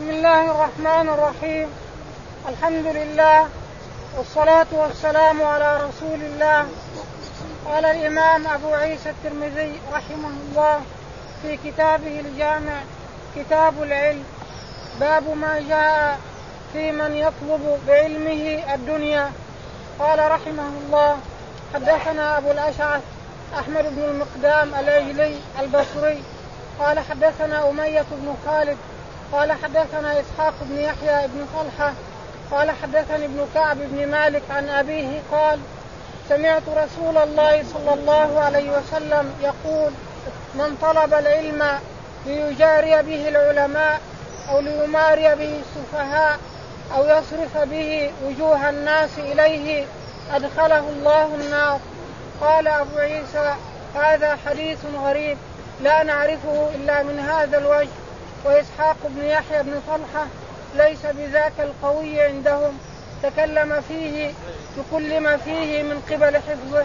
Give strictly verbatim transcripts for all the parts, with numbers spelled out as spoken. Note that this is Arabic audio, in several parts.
بسم الله الرحمن الرحيم. الحمد لله والصلاة والسلام على رسول الله. قال الإمام أبو عيسى الترمذي رحمه الله في كتابه الجامع كتاب العلم باب ما جاء في من يطلب بعلمه الدنيا. قال رحمه الله حدثنا أبو الأشعث أحمد بن المقدام العجلي البصري قال حدثنا أمية بن خالد قال حدثنا إسحاق بن يحيى بن طلحة قال حدثني ابن كعب بن مالك عن أبيه قال سمعت رسول الله صلى الله عليه وسلم يقول من طلب العلم ليجاري به العلماء أو ليماري به السفهاء أو يصرف به وجوه الناس إليه أدخله الله النار. قال أبو عيسى هذا حديث غريب لا نعرفه إلا من هذا الوجه، وإسحاق بن يحيى بن طلحة ليس بذاك القوي عندهم، تكلم فيه تكلم فيه من قبل حفظه.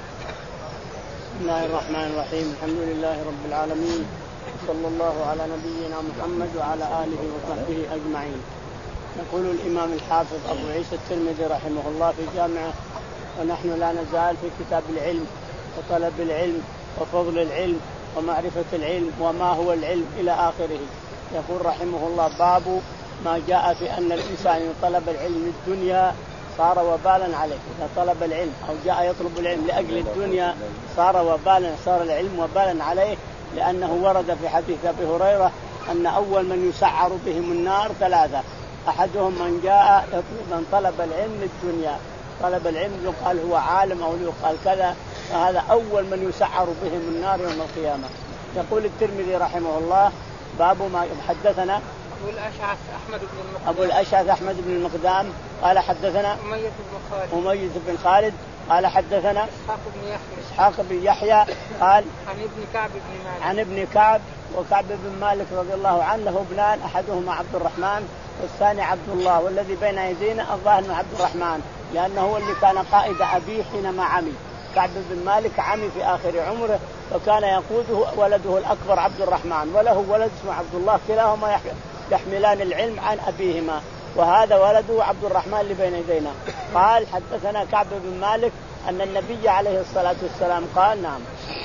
بسم الله الرحمن الرحيم. الحمد لله رب العالمين، صلى الله على نبينا محمد وعلى آله وصحبه أجمعين. يقول الإمام الحافظ أبو عيسى الترمذي رحمه الله في جامعه، ونحن لا نزال في كتاب العلم وطلب العلم وفضل العلم ومعرفة العلم وما هو العلم إلى آخره. يقول رحمه الله باب ما جاء في أن الإنسان إن طلب العلم الدنيا صار وبالا عليه. إذا طلب العلم أو جاء يطلب العلم لأجل الدنيا صار وبالا، صار العلم وبالا عليه، لأنه ورد في حديث أبي هريرة أن أول من يسعر بهم النار ثلاثة. أحدهم من جاء يطلب من طلب العلم للدنيا، طلب العلم يقال هو عالم أو يقال كذا، فهذا أول من يسعر بهم النار يوم القيامة. يقول الترمذي رحمه الله باب ما حدثنا أبو الأشعث أحمد بن المقدام أبو الأشعث أحمد بن المقدام قال حدثنا أمية بن خالد أمية بن خالد قال حدثنا إسحاق بن يحيى إسحاق بن يحيى قال عن ابن كعب بن مالك عن ابن كعب. وكعب بن مالك رضي الله عنه له ابنان، أحدهما عبد الرحمن والثاني عبد الله، والذي بين أيدينا الظاهر من عبد الرحمن، لأنه هو اللي كان قائد أبيه حينما عمي. كعب بن مالك عمي في آخر عمره، وكان يقوده ولده الأكبر عبد الرحمن، وله ولد اسمه عبد الله، كلاهما يحملان العلم عن أبيهما، وهذا ولده عبد الرحمن اللي بين يدينا. قال حدثنا كعب بن مالك أن النبي عليه الصلاة والسلام قال نعم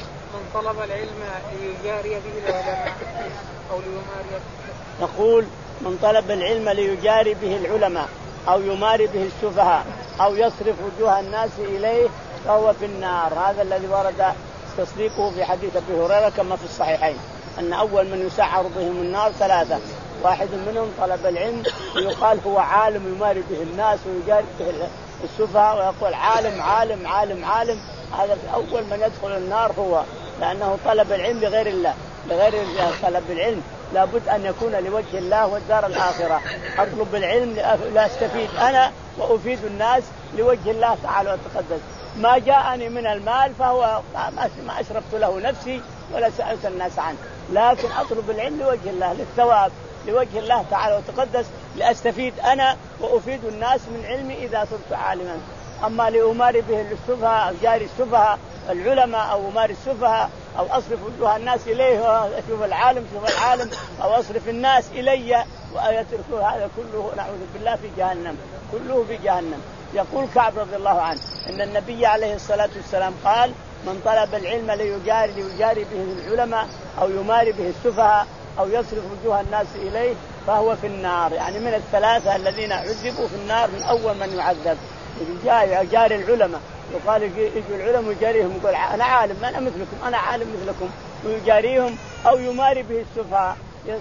من طلب العلم ليجاري به العلماء أو ليماري نقول من طلب العلم ليجاري به العلماء أو يماري به السفهاء أو يصرف وجوه الناس إليه فهو في النار. هذا الذي ورد تصديقه في حديث أبي هريرة كما في الصحيحين، أن أول من يسعر بهم النار ثلاثة. واحد منهم طلب العلم ويقال هو عالم يماري به الناس ويجاري به السفهاء ويقول عالم عالم عالم عالم. هذا أول من يدخل النار هو، لأنه طلب العلم لغير الله، لغير طلب العلم لابد أن يكون لوجه الله والدار الآخرة. أطلب العلم لأستفيد أنا وأفيد الناس لوجه الله تعالى وتقدس. ما جاءني من المال فهو ما أشرفت له نفسي ولا سألت الناس عنه، لكن أطلب العلم لوجه الله للثواب لوجه الله تعالى وتقدس، لأستفيد أنا وأفيد الناس من علمي إذا صرت عالما. أما لأماري به السفهاء أو جاري السفهاء العلماء أو أماري السفهاء أو أصرف وجوه الناس إليه وأشوف العالم شوف العالم أو أصرف الناس إلي ويتركوا، هذا كله نعوذ بالله في جهنم، كله في جهنم. يقول كعب رضي الله عنه إن النبي عليه الصلاة والسلام قال من طلب العلم ليجاري, ليجاري به العلماء أو يماري به السفهاء أو يصرف وجوه الناس إليه فهو في النار. يعني من الثلاثة الذين عذبوا في النار من أول من يعذب. جاري العلماء يقال يجوا العلماء يجاريهم يقول أنا عالم أنا مثلكم أنا عالم مثلكم ويجاريهم، أو يماري به السفهاء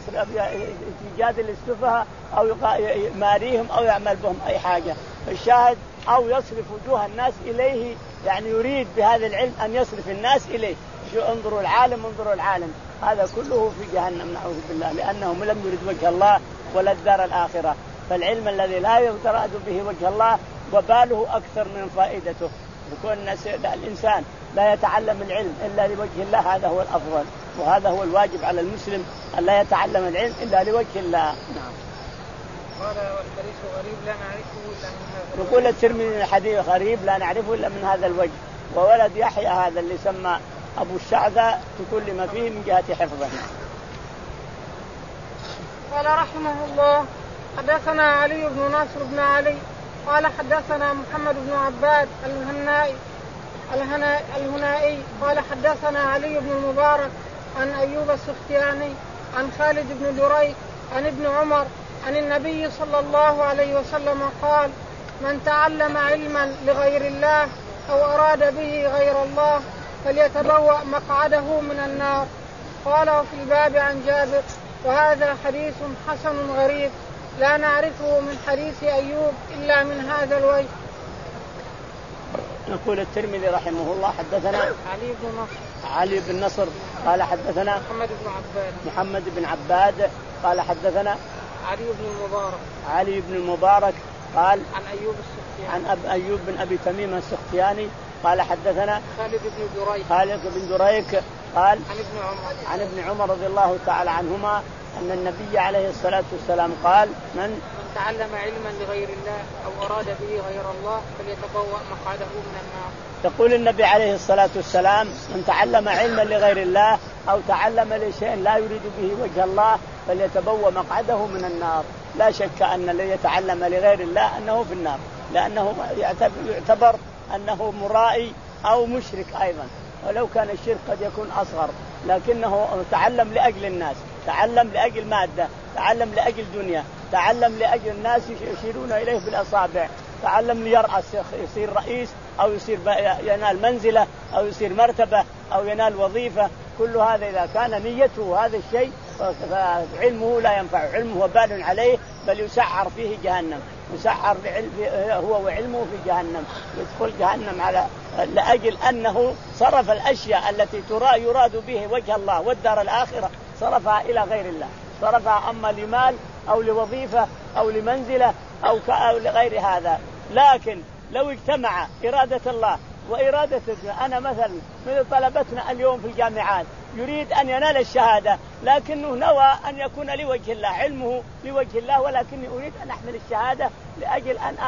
يجادل السفهاء أو يماريهم أو يعمل بهم أي حاجة. الشاهد أو يصرف وجوه الناس إليه، يعني يريد بهذا العلم أن يصرف الناس إليه. شو انظروا العالم انظروا العالم، هذا كله في جهنم نعوذ بالله، لأنه لم يرد وجه الله ولا الدار الآخرة. فالعلم الذي لا يراد به وجه الله وباله أكثر من فائدته. يكون الإنسان لا يتعلم العلم إلا لوجه الله، هذا هو الأفضل، وهذا هو الواجب على المسلم أن لا يتعلم العلم إلا لوجه الله. نعم. قال والحديث غريب لا نعرفه إلا من هذا. يقول الترمذي الحديث غريب لا نعرفه إلا من هذا الوجه. وولد يحيى هذا اللي سمى أبو الشعثة تكلم فيه من جهة حفظه. قال رحمه الله حدثنا علي بن نصر بن علي قال حدثنا محمد بن عباد الهنائي الهنائي قال حدثنا علي بن المبارك عن أيوب السختياني عن خالد بن دريك عن ابن عمر عن النبي صلى الله عليه وسلم قال من تعلم علما لغير الله أو أراد به غير الله فليتبوأ مقعده من النار. قال وفي الباب عن جابر وهذا حديث حسن غريب لا نعرفه من حديث أيوب إلا من هذا الوجه. يقول الترمذي رحمه الله حدثنا علي بن نصر علي بن نصر قال حدثنا محمد بن عباد محمد بن عباد قال حدثنا علي بن المبارك علي بن المبارك قال عن أيوب السختياني عن أب أيوب بن أبي تميم السختياني قال حدثنا خالد بن دريك خالد بن دريك قال عن ابن عمر عن ابن عمر رضي الله تعالى عنهما أن النبي عليه الصلاة والسلام قال من من تعلم علما لغير الله أو أراد به غير الله فليتبوأ مقعده من النار. يقول النبي عليه الصلاة والسلام من تعلم علما لغير الله أو تعلم لشيء لا يريد به وجه الله فليتبوأ مقعده من النار. لا شك أن الذي يتعلم لغير الله أنه في النار لأنه يعتبر أنه مرائي أو مشرك أيضا ولو كان الشرك قد يكون أصغر لكنه تعلم لأجل الناس تعلم لأجل مادة تعلم لأجل دنيا تعلم لأجل الناس يشيرون إليه بالأصابع تعلم ليرأس يصير رئيس أو يصير ينال منزلة أو يصير مرتبة أو ينال وظيفة. كل هذا إذا كان نيته هذا الشيء فعلمه لا ينفع علمه وبال عليه بل يسعر فيه جهنم يسعر هو وعلمه في جهنم يدخل جهنم على لأجل أنه صرف الأشياء التي ترى يراد به وجه الله والدار الآخرة صرفها إلى غير الله صرفها أما لمال أو لوظيفة أو لمنزلة أو لغير هذا. لكن لو اجتمع إرادة الله وإرادة أنا مثلا من طلبتنا اليوم في الجامعات يريد أن ينال الشهادة لكنه نوى أن يكون لوجه الله علمه لوجه الله ولكني أريد أن أحمل الشهادة لأجل أن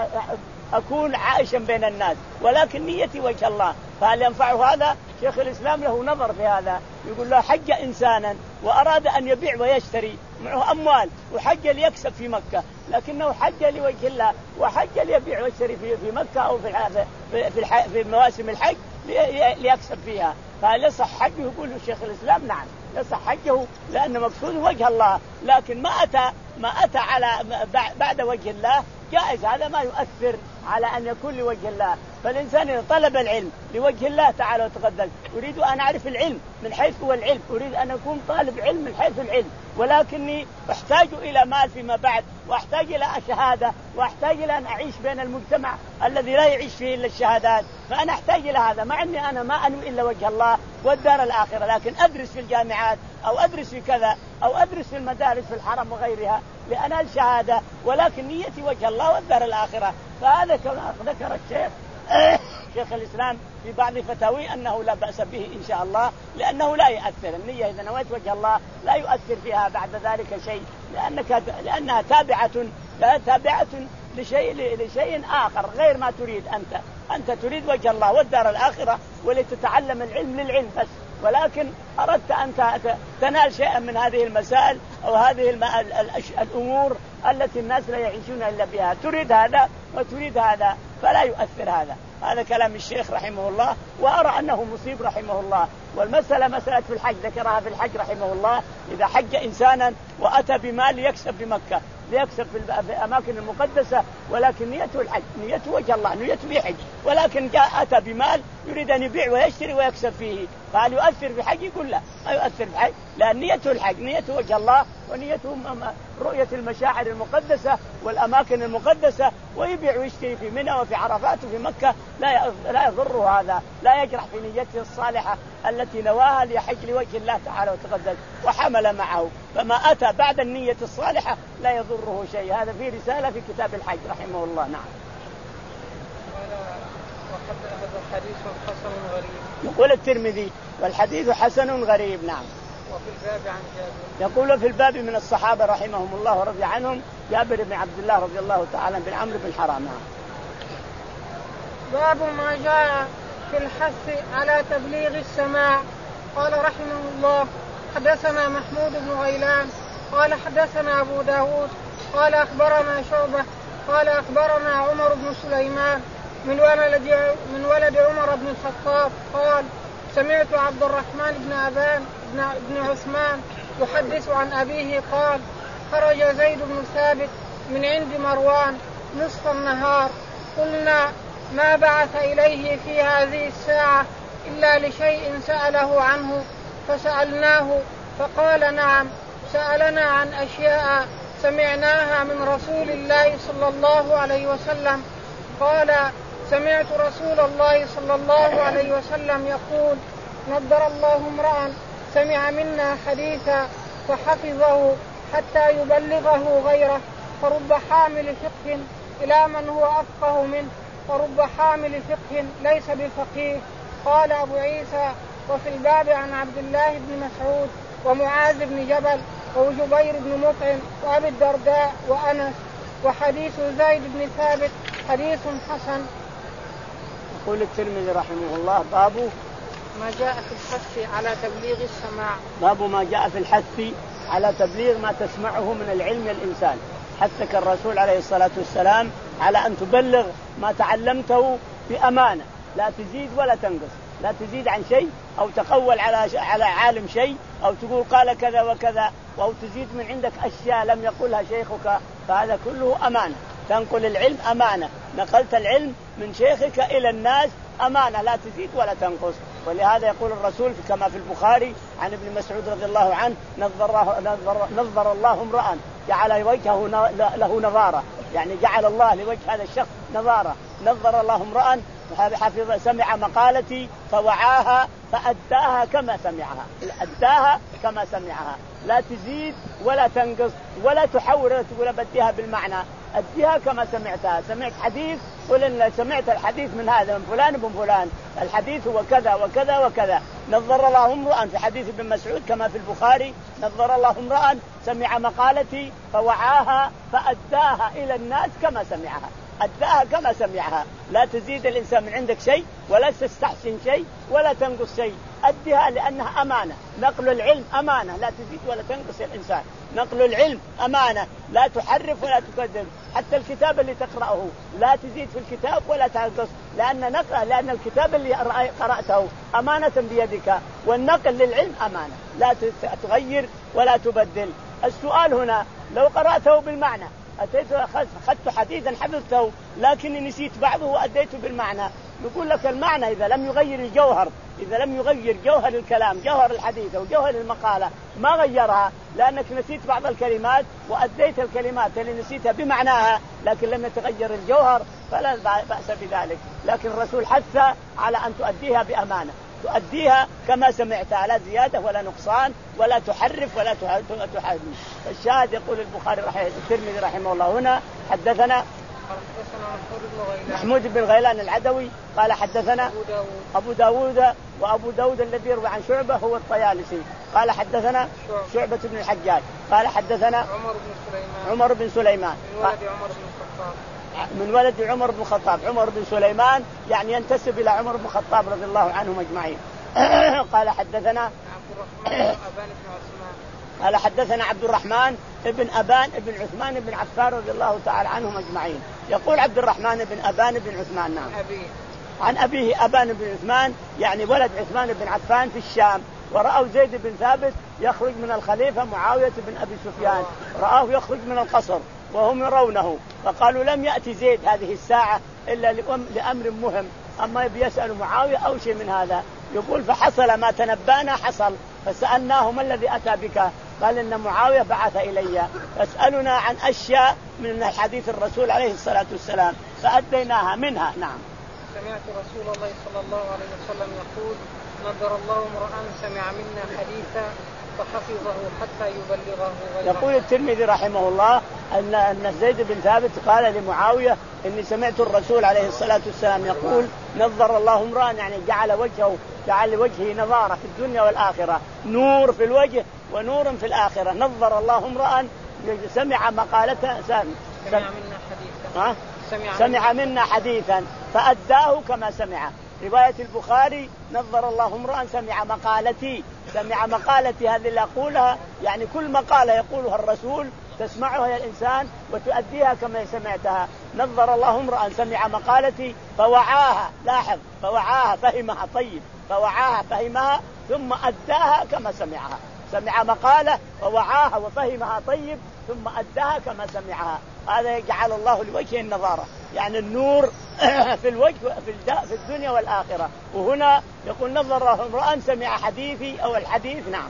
أكون عائشا بين الناس ولكن نيتي وجه الله فهل ينفع هذا؟ شيخ الإسلام له نظر في هذا يقول له حج إنسانا وأراد أن يبيع ويشتري معه أموال وحج ليكسب في مكة لكنه حج لوجه الله وحج ليبيع ويشتري في في مكة أو في في في, في مواسم الحج ليكسب فيها فهل يصح حجه؟ يقول له شيخ الإسلام نعم يصح حجه لأن مقصود وجه الله لكن ما أتى ما أتى على بعد وجه الله جائز هذا ما يؤثر على أن يكون لوجه الله. فالإنسان إذا طلب العلم لوجه الله تعالى وتقدم أريد أن أعرف العلم من حيث هو العلم أريد أن أكون طالب علم من حيث العلم ولكني أحتاج إلى مال فيما بعد وأحتاج إلى شهادة وأحتاج إلى أن أعيش بين المجتمع الذي لا يعيش فيه إلا الشهادات فأنا أحتاج إلى هذا مع أني أنا ما أنوي إلا وجه الله والدار الآخرة لكن أدرس في الجامعات أو أدرس في كذا أو أدرس في المدارس في الحرم وغيرها لأنال شهادة ولكن نيتي وجه الله والدار الآخرة. فهذا كما ذكر الشيخ شيخ الإسلام في بعض فتاوي أنه لا بأس به إن شاء الله لأنه لا يؤثر النية إذا نويت وجه الله لا يؤثر فيها بعد ذلك شيء لأنك لأنها تابعة تابعة لشيء لشيء آخر غير ما تريد أنت أنت تريد وجه الله والدار الآخرة ولتتعلم العلم للعلم بس ولكن أردت أن تنال شيئا من هذه المسائل أو هذه الأمور التي الناس لا يعيشون إلا بها تريد هذا وتريد هذا فلا يؤثر هذا. هذا كلام الشيخ رحمه الله وأرى أنه مصيب رحمه الله. والمسألة مسألة في الحج ذكرها في الحج رحمه الله إذا حج إنسانا وأتى بمال يكسب بمكة ليكسب في الأماكن المقدسة ولكن نيته الحج نيته وجه الله نيته بيحج ولكن جاء أتى بمال يريد أن يبيع ويشتري ويكسب فيه فهل يؤثر في حج؟ يقول لا ما يؤثر في حج لأن نيته الحج نيته وجه الله ونيته رؤية المشاعر المقدسة والأماكن المقدسة ويبيع ويشتري في منى وفي عرفات وفي مكة لا لا يضره هذا لا يجرح في نيته الصالحة التي نواها ليحج لوجه الله تعالى وتقدس وحمل معه فما أتى بعد النية الصالحة لا يضره شيء. هذا في رسالة في كتاب الحج رحمه الله. نعم. وقد هذا الحديث حسن غريب يقول الترمذي والحديث حسن غريب. نعم. وفي الباب عن جابر يقول في الباب من الصحابة رحمهم الله ورضي عنهم جابر بن عبد الله رضي الله تعالى بن عمرو بن حرام. باب ما جاء في الحث على تبليغ السماع. قال رحمه الله حدثنا محمود بن غيلان قال حدثنا أبو داود قال أخبرنا شعبة قال أخبرنا عمر بن سليمان من ولد, من ولد عمر بن الخطاب قال سمعت عبد الرحمن بن أبان بن عثمان يحدث عن أبيه قال خرج زيد بن ثابت من عند مروان نصف النهار قلنا ما بعث إليه في هذه الساعة إلا لشيء سأله عنه فسألناه فقال نعم سألنا عن أشياء سمعناها من رسول الله صلى الله عليه وسلم. قال سمعت رسول الله صلى الله عليه وسلم يقول نضر الله امرأ سمع منا حديثا فحفظه حتى يبلغه غيره فرب حامل فقه إلى من هو أفقه منه ورب حامل فقه ليس بفقيه. قال أبو عيسى وفي الباب عن عبد الله بن مسعود ومعاذ بن جبل وجبير بن مطعم وأبي الدرداء وأنس وحديث زيد بن ثابت حديث حسن. يقول الترمذي رحمه الله باب ما جاء في الحث على تبليغ السماع. باب ما جاء في الحث على تبليغ ما تسمعه من العلم الإنسان. حثك الرسول عليه الصلاة والسلام على أن تبلغ ما تعلمته بأمانة لا تزيد ولا تنقص، لا تزيد عن شيء أو تقول على على عالم شيء أو تقول قال كذا وكذا أو تزيد من عندك أشياء لم يقولها شيخك، فهذا كله أمانة. تنقل العلم أمانة، نقلت العلم من شيخك إلى الناس أمانة لا تزيد ولا تنقص. ولهذا يقول الرسول كما في البخاري عن ابن مسعود رضي الله عنه نظر, نظر, نظر الله امرأ جعل وجهه له نظارة، يعني جعل الله لوجه هذا الشخص نظارة. نظر الله امرأ حفظ سمع مقالتي فوعاها فأداها كما سمعها، أداها كما سمعها، لا تزيد ولا تنقص ولا تحور ولا تقول بديها بالمعنى، أديها كما سمعتها. سمعت حديث قل إن سمعت الحديث من هذا من فلان بن فلان، الحديث هو كذا وكذا وكذا. نظر الله امرأ في حديث ابن مسعود كما في البخاري نظر الله امرأ سمع مقالتي فوعاها فأداها إلى الناس كما سمعها، أداها كما سمعها. لا تزيد الإنسان من عندك شيء ولا تستحسن شيء ولا تنقص شيء، أديها لأنها أمانة. نقل العلم أمانة لا تزيد ولا تنقص الإنسان. نقل العلم أمانة لا تحرف ولا تكذب. حتى الكتاب اللي تقرأه لا تزيد في الكتاب ولا تنقص، لأن نقل لأن الكتاب اللي قرأته أمانة بيدك، والنقل للعلم أمانة لا تغير ولا تبدل. السؤال هنا لو قرأته بالمعنى أتيت أخذت حديثا حفظته لكني نسيت بعضه وأديته بالمعنى، يقول لك المعنى إذا لم يغير الجوهر، إذا لم يغير جوهر الكلام جوهر الحديث أو جوهر المقالة ما غيرها، لأنك نسيت بعض الكلمات وأديت الكلمات اللي نسيتها بمعناها لكن لم يتغير الجوهر فلا بأس بذلك. لكن الرسول حث على أن تؤديها بأمانة، تؤديها كما سمعتها لا زيادة ولا نقصان ولا تحرف ولا تحرف. الشاهد يقول البخاري رحمه الترمذي رحمه الله هنا حدثنا محمود بن غيلان العدوي قال حدثنا أبو داود وأبو داود الذي يروي عن شعبة هو الطيالسي قال حدثنا شعبة بن الحجاج قال حدثنا عمر بن سليمان عمر بن سليمان من ولد عمر بن الخطاب من ولد عمر بن الخطاب. عمر بن سليمان يعني ينتسب إلى عمر بن الخطاب رضي الله عنهم أجمعين. قال حدثنا عبد الرحمن أبان بن عثمان قال حدثنا عبد الرحمن ابن أبان ابن عثمان بن عفان رضي الله تعالى عنهم أجمعين. يقول عبد الرحمن بن أبان بن عثمان نعم أبيه. عن أبيه أبان بن عثمان يعني ولد عثمان بن عفان في الشام، ورأوا زيد بن ثابت يخرج من الخليفة معاوية بن أبي سفيان، رآه يخرج من القصر وهم يرونه فقالوا لم يأتي زيد هذه الساعة إلا لأمر مهم، أما بيسأل معاوية أو شيء من هذا. يقول فحصل ما تنبانا حصل، فسألناه ما الذي أتى بك؟ قال إن معاوية بعث إلي فاسألنا عن أشياء من حديث الرسول عليه الصلاة والسلام فأديناها منها. نعم. سمعت رسول الله صلى الله عليه وسلم يقول نظر الله امرأ سمع منا حديثا فحفظه حتى يبلغه غيره. يقول الترمذي رحمه الله أن أن زيد بن ثابت قال لمعاوية إني سمعت الرسول عليه الصلاة والسلام يقول نظر الله امرأ يعني جعل وجهه جعل لوجهه نظارة في الدنيا والآخرة، نور في الوجه ونور في الآخرة. نظر الله امرأ سمع مقالته سمع, سمع منا حديثا سمع, سمع منا حديثا فأداه كما سمع. رواية البخاري نظر الله امرأ سمع مقالتي سمع مقالتي هذه اللي أقولها، يعني كل مقالة يقولها الرسول تسمعها يا الإنسان وتؤديها كما سمعتها. نظر الله امرأ سمع مقالتي فوعاها، لاحظ، فوعاها فهمها، طيب، فوعاها فهمها ثم أداها كما سمعها. سمع مقالة ووعاها وفهمها طيب ثم أداها كما سمعها. هذا يجعل الله لوجهه النظارة، يعني النور في الوجه في الدنيا والآخرة. وهنا يقول نظر الله امرأ سمع حديثي أو الحديث، نعم،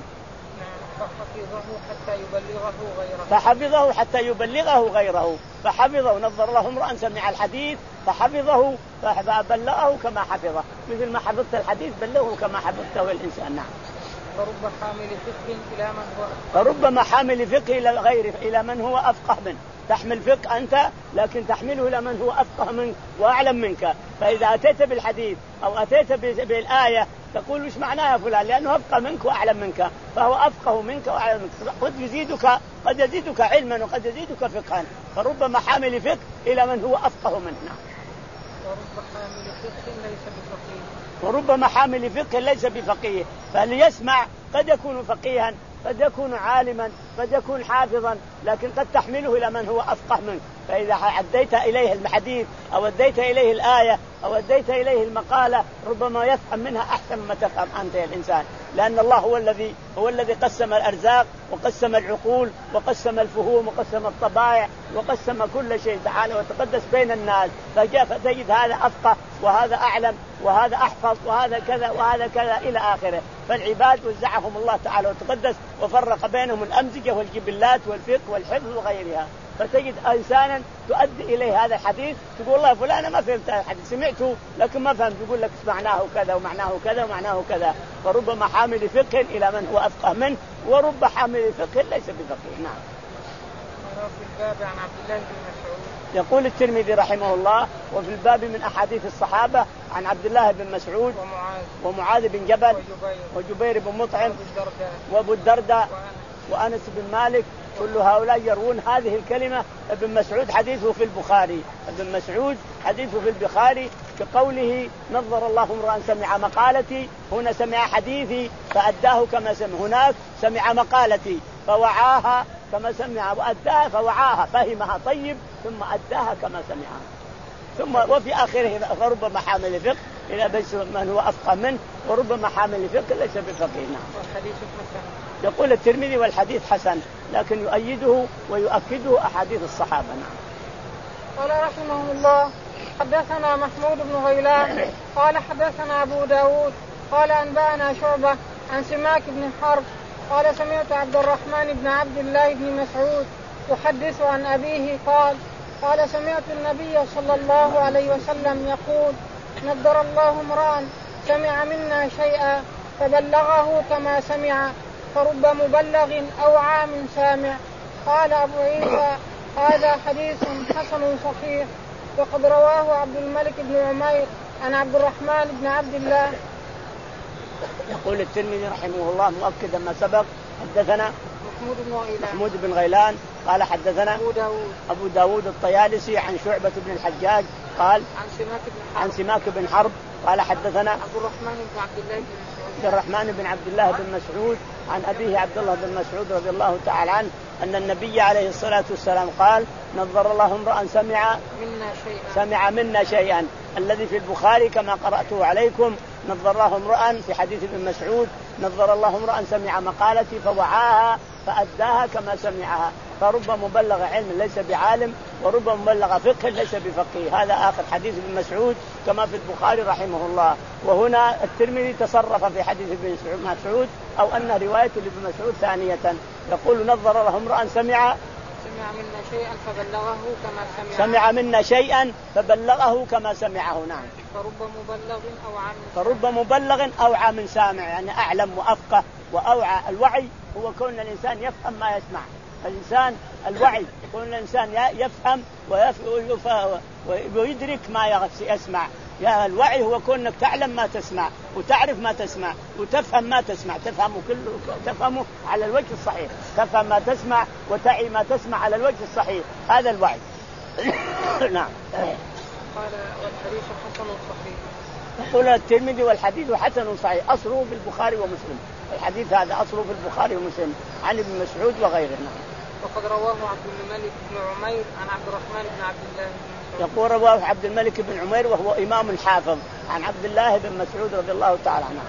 فحفظه حتى يبلغه غيره. فحفظه حتى يبلغه غيره. فحفظه، نظر الله امرأ سمع الحديث فحفظه فبلغه كما حفظه، مثل ما حفظت الحديث بلغه كما حفظته الإنسان. نعم. فرب حامل فقه إلى من هو فربما حامل فقه إلى غيره، إلى من هو أفقه منه. تحمل فقه أنت لكن تحمله إلى من هو أفقه منك وأعلم منك. فإذا أتيت بالحديث أو أتيت بالآية تقول وش معناها يا فلان، لأنه أفقه منك وأعلم منك، فهو أفقه منك وأعلم منك. قد يزيدك قد يزيدك علما وقد يزيدك فقها. فربما حامل فقه إلى من هو أفقه منه. ورب حامل فقه ليس بفقيه. وربما حامل فقه ليس بفقيه. فاللي يسمع قد يكون فقيها، قد يكون عالما، قد يكون حافظا، لكن قد تحمله إلى من هو أفقه منك. فإذا أديت إليه الحديث أو أديت إليه الآية أو أديت إليه المقالة ربما يفهم منها أحسن ما تفهم أنت يا الإنسان، لأن الله هو الذي هو الذي قسم الأرزاق وقسم العقول وقسم الفهوم وقسم الطبائع وقسم كل شيء تعالى وتقدس بين الناس. فجاء فتجد هذا أفقه وهذا أعلم وهذا أحفظ وهذا كذا وهذا كذا إلى آخره. فالعباد وزعهم الله تعالى وتقدس وفرق بينهم الأمزجة والجبلات والفقه والحفظ وغيرها. فتجد إنسانا تؤدي إليه هذا الحديث تقول الله فلان ما فهمت الحديث، سمعته لكن ما فهمت، يقول لك معناه كذا ومعناه كذا ومعناه كذا. فربما حامل فقه إلى من هو أفقه منه ورب حامل فقه ليس بفقه. نعم. في الباب عن عبد الله بن مسعود. يقول الترمذي رحمه الله وفي الباب من أحاديث الصحابة عن عبد الله بن مسعود ومعاذ, ومعاذ بن جبل وجبير, وجبير بن مطعم وأبو الدرداء وأنس بن مالك. كل هؤلاء يروون هذه الكلمة. ابن مسعود حديثه في البخاري، ابن مسعود حديثه في البخاري كقوله نظر الله امرأ سمع مقالتي، هنا سمع حديثي فأداه كما سمع، هناك سمع مقالتي فوعاها كما سمع وأداها فوعاها فهمها طيب ثم أداها كما سمعها. ثم وفي آخره فربما حامل فقه إلى بس من هو أفقه منه وربما حامل فقه ليس بفقيه. والحديث حسن. يقول الترمذي والحديث حسن، لكن يؤيده ويؤكده أحاديث الصحابة. نعم. قال رحمه الله حدثنا محمود بن غيلان قال حدثنا أبو داود قال أنبأنا شعبة عن سماك بن حرب قال سمعت عبد الرحمن بن عبد الله بن مسعود يحدث عن أبيه قال قال سمعت النبي صلى الله عليه وسلم يقول نذر الله امرأ سمع منا شيئا فبلغه كما سمع فرب مبلغ أو عام سامع. قال أبو عيسى هذا حديث حسن صحيح وقد رواه عبد الملك بن عمير عن عبد الرحمن بن عبد الله. يقول الترمذي رحمه الله مؤكدا ما سبق حدثنا محمود بن غيلان محمود بن غيلان قال حدثنا أبو داود أبو داود الطيالسي عن شعبة بن الحجاج قال عن سماك بن حرب عن سماك بن حرب قال حدثنا عبد الرحمن بن عبد الله بن مسعود عبد الرحمن بن عبد الله بن مسعود عن أبيه عبد الله بن مسعود رضي الله تعالى عنه أن النبي عليه الصلاة والسلام قال نظر الله امرأ سمع منا شيئا سمع منا شيئا، الذي في البخاري كما قرأته عليكم نظر الله امرأ في حديث ابن مسعود نظر الله امرأ سمع مقالتي فوعاها فأداها كما سمعها. فرب مبلغ علم ليس بعالم ورب مبلغ فقه ليس بفقيه. هذا آخر حديث ابن مسعود كما في البخاري رحمه الله. وهنا الترمذي تصرف في حديث ابن مسعود أو أن رواية ابن مسعود ثانية يقول نظر الله امرأ سمع سمع منا شيئا فبلغه كما سمع سمع منا شيئا فبلغه كما سمعه. نعم. فرب مبلغ أو عام فرب مبلغ أو عام سامع، يعني أعلم وأفقه وأوعى. الوعي هو كون الإنسان يفهم ما يسمع. الإنسان الوعي كون الإنسان يفهم ويدرك ما يسمع. يا الوعي هو كونك تعلم ما تسمع وتعرف ما تسمع وتفهم ما تسمع، تفهمه كله تفهمه على الوجه الصحيح، تفهم ما تسمع وتعي ما تسمع على الوجه الصحيح. هذا الوعي. نعم. قال والحديث حسن صحيح. يقول الترمذي والحديث حسن صحيح، أصله في البخاري ومسلم. الحديث هذا أصله في البخاري ومسلم عن ابن مسعود وغيرنا. وقد رواه عبد الملك بن عمير عن عبد الرحمن بن عبد الله بن مسعود. يقول رواه عبد الملك بن عمير وهو إمام حافظ عن عبد الله بن مسعود رضي الله تعالى عنه.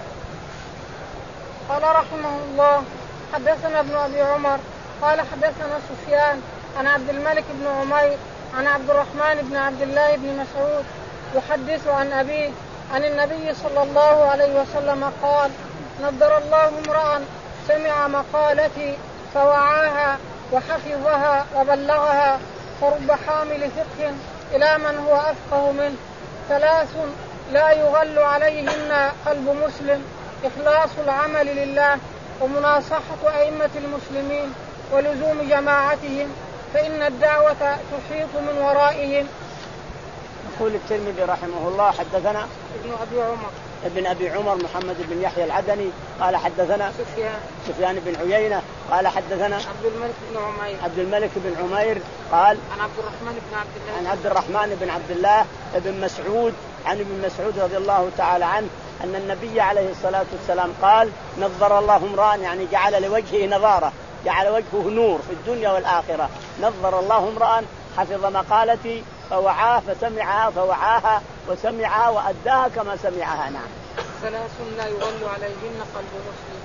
قال رحمه الله حدثنا ابن أبي عمر قال حدثنا سفيان عن عبد الملك بن عمير عن عبد الرحمن بن عبد الله بن مسعود يحدث عن أبيه عن النبي صلى الله عليه وسلم قال: نضر الله امرأ سمع مقالتي فوعاها وحفظها وبلغها، فرب حامل فقه إلى من هو أفقه منه. ثلاث لا يغل عليهن قلب مسلم: إخلاص العمل لله، ومناصحة أئمة المسلمين، ولزوم جماعتهم، فإن الدعوة تحيط من ورائهم. يقول الترمذي رحمه الله حدثنا ابن أبي عمر ابن أبي عمر محمد بن يحيى العدني قال حدثنا سفيان سفيان بن عيينة قال حدثنا عبد الملك بن عمير عبد الملك بن عمير قال عن عبد الرحمن بن عبد الله عن عبد الرحمن بن عبد الله بن مسعود عن ابن مسعود رضي الله تعالى عنه أن النبي عليه الصلاة والسلام قال: نظر الله امرأ، يعني جعل لوجهه نظارة، جعل وجهه نور في الدنيا والآخرة. نظر الله امرأ حفظ مقالتي فوعاه فسمعها فوعاها وسمعها وأداها كما سمعها. نعم. ثلاث لا يغل عليهن قلب مسلم: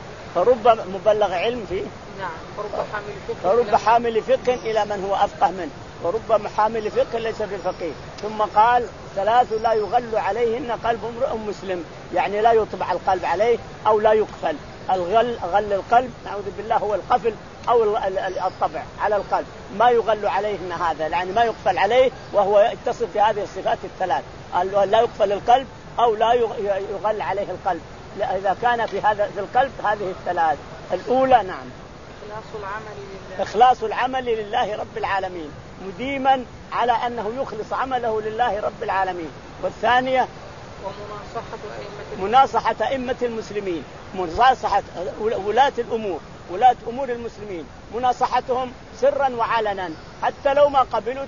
فرب مبلغ علم فيه، نعم، فرب حامل فقه فرب حامل فقه إلى من هو أفقه منه، ورب حامل فقه ليس بالفقيه. ثم قال: ثلاث لا يغل عليهن قلب امرئ مسلم، يعني لا يطبع القلب عليه أو لا يقفل. الغل غل القلب نعوذ بالله هو القفل أو الطبع على القلب، ما يغل عليهن هذا، يعني ما يقفل عليه، وهو يتصف بهذه الصفات الثلاث: لا يقفل القلب أو لا يغل عليه القلب. إذا كان في هذا في القلب هذه الثلاث. الأولى نعم إخلاص العمل لله، إخلاص العمل لله رب العالمين، مديما على أنه يخلص عمله لله رب العالمين. والثانية ومناصحة أئمة مناصحة أئمة المسلمين، مناصحة ولاة الأمور، ولاة أمور المسلمين، مناصحتهم سرا وعلنا، حتى لو ما قبلوا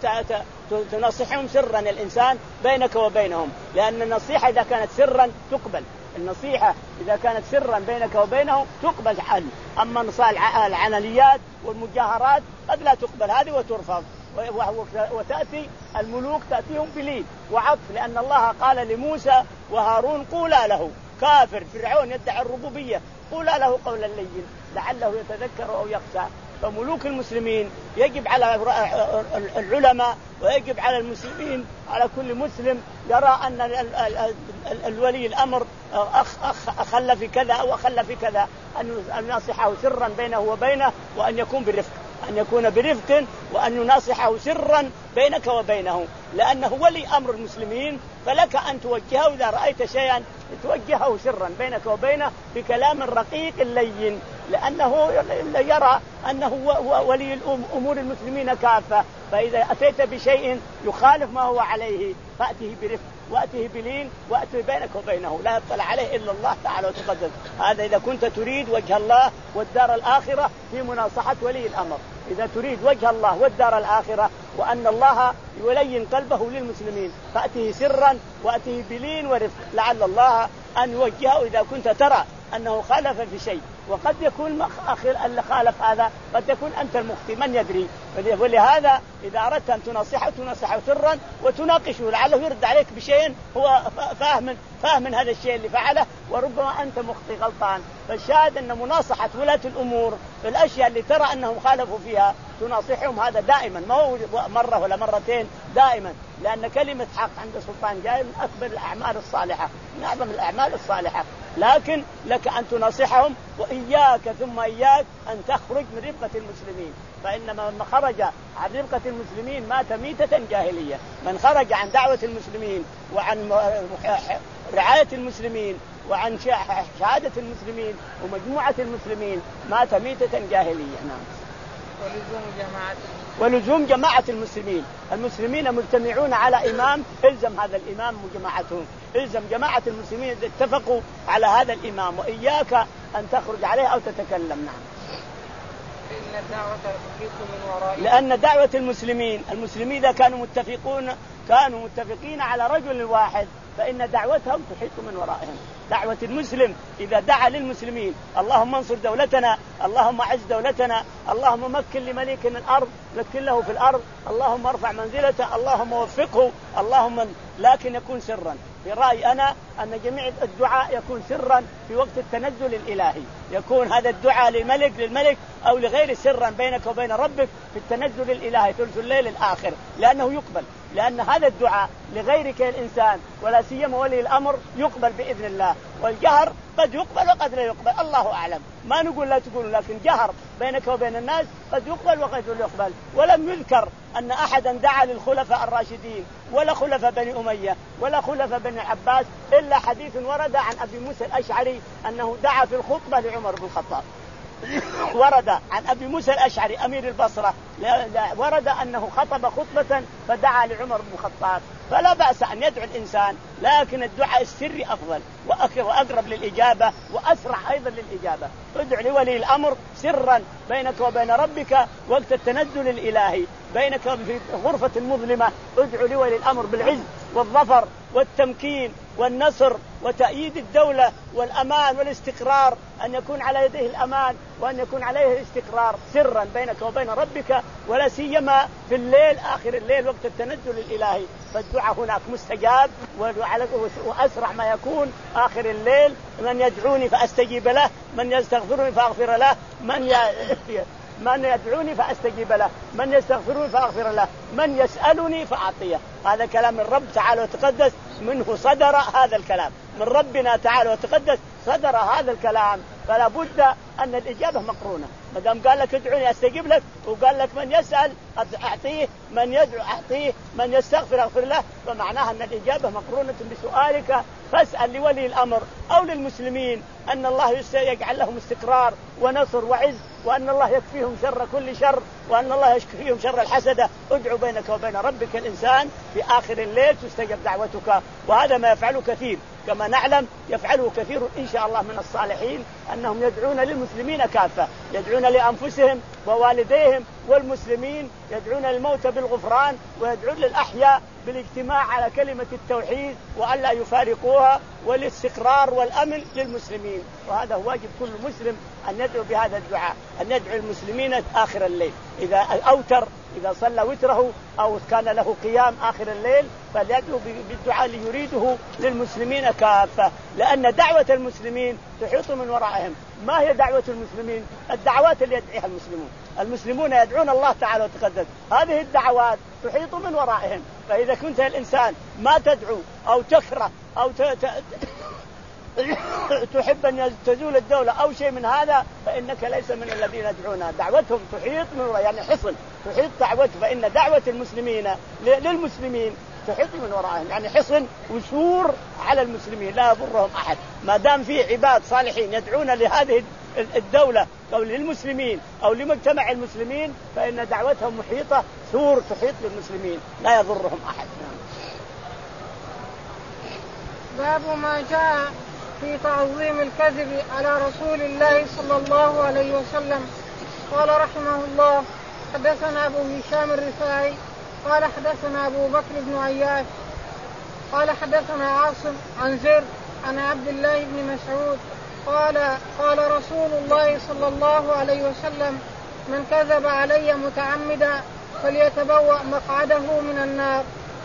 تناصحهم سرا الإنسان بينك وبينهم، لأن النصيحة إذا كانت سرا تقبل، النصيحة إذا كانت سرا بينك وبينهم تقبل عنه. أما العنانيات والمجاهرات قد لا تقبل هذه وترفض. وتأتي الملوك تأتيهم بلين وعطف، لأن الله قال لموسى وهارون: قولا له، كافر فرعون يدعي الربوبية، قولا له قولا لين لعله يتذكر أو يخشى. فملوك المسلمين يجب على العلماء ويجب على المسلمين، على كل مسلم يرى أن الولي الأمر أخل في كذا أو أخل في كذا أن يناصحه سرا بينه وبينه، وأن يكون برفق، أن يكون برفق وأن يناصحه سرا بينك وبينه، لأنه ولي أمر المسلمين، فلك أن توجهه إذا رأيت شيئا توجهه سرا بينك وبينه بكلام رقيق لين، لأنه يرى أنه ولي أمور المسلمين كافة. فإذا أتيت بشيء يخالف ما هو عليه فأته برفق وأته بلين وأته بينك وبينه، لا يطلع عليه إلا الله تعالى وتقدس. هذا إذا كنت تريد وجه الله والدار الآخرة في مناصحة ولي الأمر. إذا تريد وجه الله والدار الآخرة وأن الله يلين قلبه للمسلمين فأته سرا وأته بلين ورفق، لعل الله أن يوجهه إذا كنت ترى أنه خالف في شيء. وقد يكون اللي خالف هذا قد يكون أنت المخطئ، من يدري. ولهذا إذا أردت أن تناصحه تناصحه سرا وتناقشه، لعله يرد عليك بشيء هو فاهم فاهم من هذا الشيء اللي فعله، وربما أنت مخطئ غلطان. فالشاهد أن مناصحة ولاة الأمور في الأشياء اللي ترى أنهم خالفوا فيها تناصحهم، هذا دائما، ما هو مرة ولا مرتين، دائما، لأن كلمة حق عند سلطان جاي من أكبر الأعمال الصالحة، من أعظم الأعمال الصالحة. لكن لك أن تناصحهم، وإياك ثم إياك أن تخرج من رفقة المسلمين، فإنما من خرج عن رفقة المسلمين مات ميتة جاهلية. من خرج عن دعوة المسلمين وعن رعاية المسلمين وعن شهادة المسلمين ومجموعة المسلمين مات ميتة جاهلية. نعم. ولزوم جماعة ولزوم جماعة المسلمين، المسلمين مجتمعون على إمام، إلزم هذا الإمام وجماعتهم، إلزم جماعة المسلمين اتفقوا على هذا الإمام، وإياك أن تخرج عليه أو تتكلم. نعم. لأن الدعوة تحيط من ورائهم، لأن دعوة المسلمين المسلمين إذا كانوا متفقون كانوا متفقين على رجل واحد فإن دعوتهم تحيط من ورائهم. دعوة المسلم إذا دعا للمسلمين اللهم انصر دولتنا، اللهم اعز دولتنا، اللهم مكن لمليكنا الأرض، مكن له في الأرض، اللهم ارفع منزلته، اللهم وفقه، اللهم، لكن يكون سرا. في رأيي أنا أن جميع الدعاء يكون سرا في وقت التنزل الإلهي، يكون هذا الدعاء للملك للملك أو لغير سرا بينك وبين ربك في التنزل الإلهي ثلث الليل الآخر، لأنه يقبل، لأن هذا الدعاء لغيرك الإنسان ولا سيما ولي الأمر يقبل بإذن الله. والجهر قد يقبل وقد لا يقبل، الله أعلم، ما نقول لا تقول، لكن جهر بينك وبين الناس قد يقبل وقد لا يقبل. ولم يذكر أن أحدا دعا للخلفاء الراشدين ولا خلفاء بني أمية ولا خلفاء بني عباس إلا حديث ورد عن أبي موسى الأشعري أنه دعا في الخطبة لعمر بن الخطاب. ورد عن أبي موسى الأشعري أمير البصرة ورد أنه خطب خطبة فدعا لعمر بن الخطاب. فلا بأس أن يدعو الإنسان، لكن الدعاء السري أفضل وأقرب للإجابة وأسرع أيضا للإجابة. ادع لولي الأمر سرا بينك وبين ربك وقت التنزل الإلهي، بينك في غرفة مظلمة، ادعو لولي الأمر بالعز والظفر والتمكين والنصر وتأييد الدولة والأمان والاستقرار، أن يكون على يديه الأمان وأن يكون عليه الاستقرار سرا بينك وبين ربك، ولا سيما في الليل آخر الليل وقت التنزل الإلهي، فالدعاء هناك مستجاب وأسرع ما يكون آخر الليل. من يدعوني فأستجيب له، من يستغفرني فأغفر له، من ي... من يدعوني فأستجيب له، من يستغفرني فأغفر له، من يسألني فأعطيه. هذا كلام من رب تعالى وتقدس، منه صدر هذا الكلام، من ربنا تعالى وتقدس صدر هذا الكلام. فلا بد أن الإجابة مقرونة، ما دام قال لك ادعوني أستجيب لك، وقال لك من يسأل أعطيه، من يدعو أعطيه، من يستغفر أغفر له، فمعناها أن الإجابة مقرونة بسؤالك. فاسأل لولي الأمر أو للمسلمين أن الله يجعل لهم استقرار ونصر وعز، وأن الله يكفيهم شر كل شر، وأن الله يكفيهم شر الحسدة. ادعو بينك وبين ربك الإنسان في آخر الليل تستجب دعوتك. وهذا ما يفعله كثير، كما نعلم يفعله كثير إن شاء الله من الصالحين، أنهم يدعون للمسلمين كافة، يدعون لأنفسهم ووالديهم والمسلمين، يدعون للموت بالغفران، ويدعون للأحياء بالاجتماع على كلمة التوحيد وألا يفارقوها، والاستقرار والأمن للمسلمين. وهذا هو واجب كل مسلم أن يدعو بهذا الدعاء، أن يدعو المسلمين آخر الليل إذا أوتر، إذا صلى وتره أو كان له قيام آخر الليل، فليدعو بالدعاء ليريده للمسلمين كافة، لأن دعوة المسلمين تحيط من ورائهم. ما هي دعوة المسلمين؟ الدعوات اللي يدعيها المسلمون، المسلمون يدعون الله تعالى وتقدس، هذه الدعوات تحيط من ورائهم. فإذا كنت الإنسان ما تدعو أو تكره أو ت... ت... تحب أن تزول الدولة أو شيء من هذا، فإنك ليس من الذين يدعون. دعوتهم تحيط من يعني حصن تحيط دعوته، فإن دعوة المسلمين للمسلمين تحيط من ورائهم، يعني حصن وسور على المسلمين لا يضرهم أحد، ما دام في عباد صالحين يدعون لهذه الدولة أو للمسلمين أو لمجتمع المسلمين، فإن دعوتهم محيطة سور تحيط للمسلمين لا يضرهم أحد. باب ما جاء في تعظيم الكذب على رسول الله صلى الله عليه وسلم. قال رحمه الله: حدثنا أبو هشام الرفاعي قال حدثنا أبو بكر بن عياش قال حدثنا عاصم عن زر عن عبد الله بن مسعود قال قال رسول الله صلى الله عليه وسلم: من كذب علي متعمدا فليتبوأ مقعده من النار.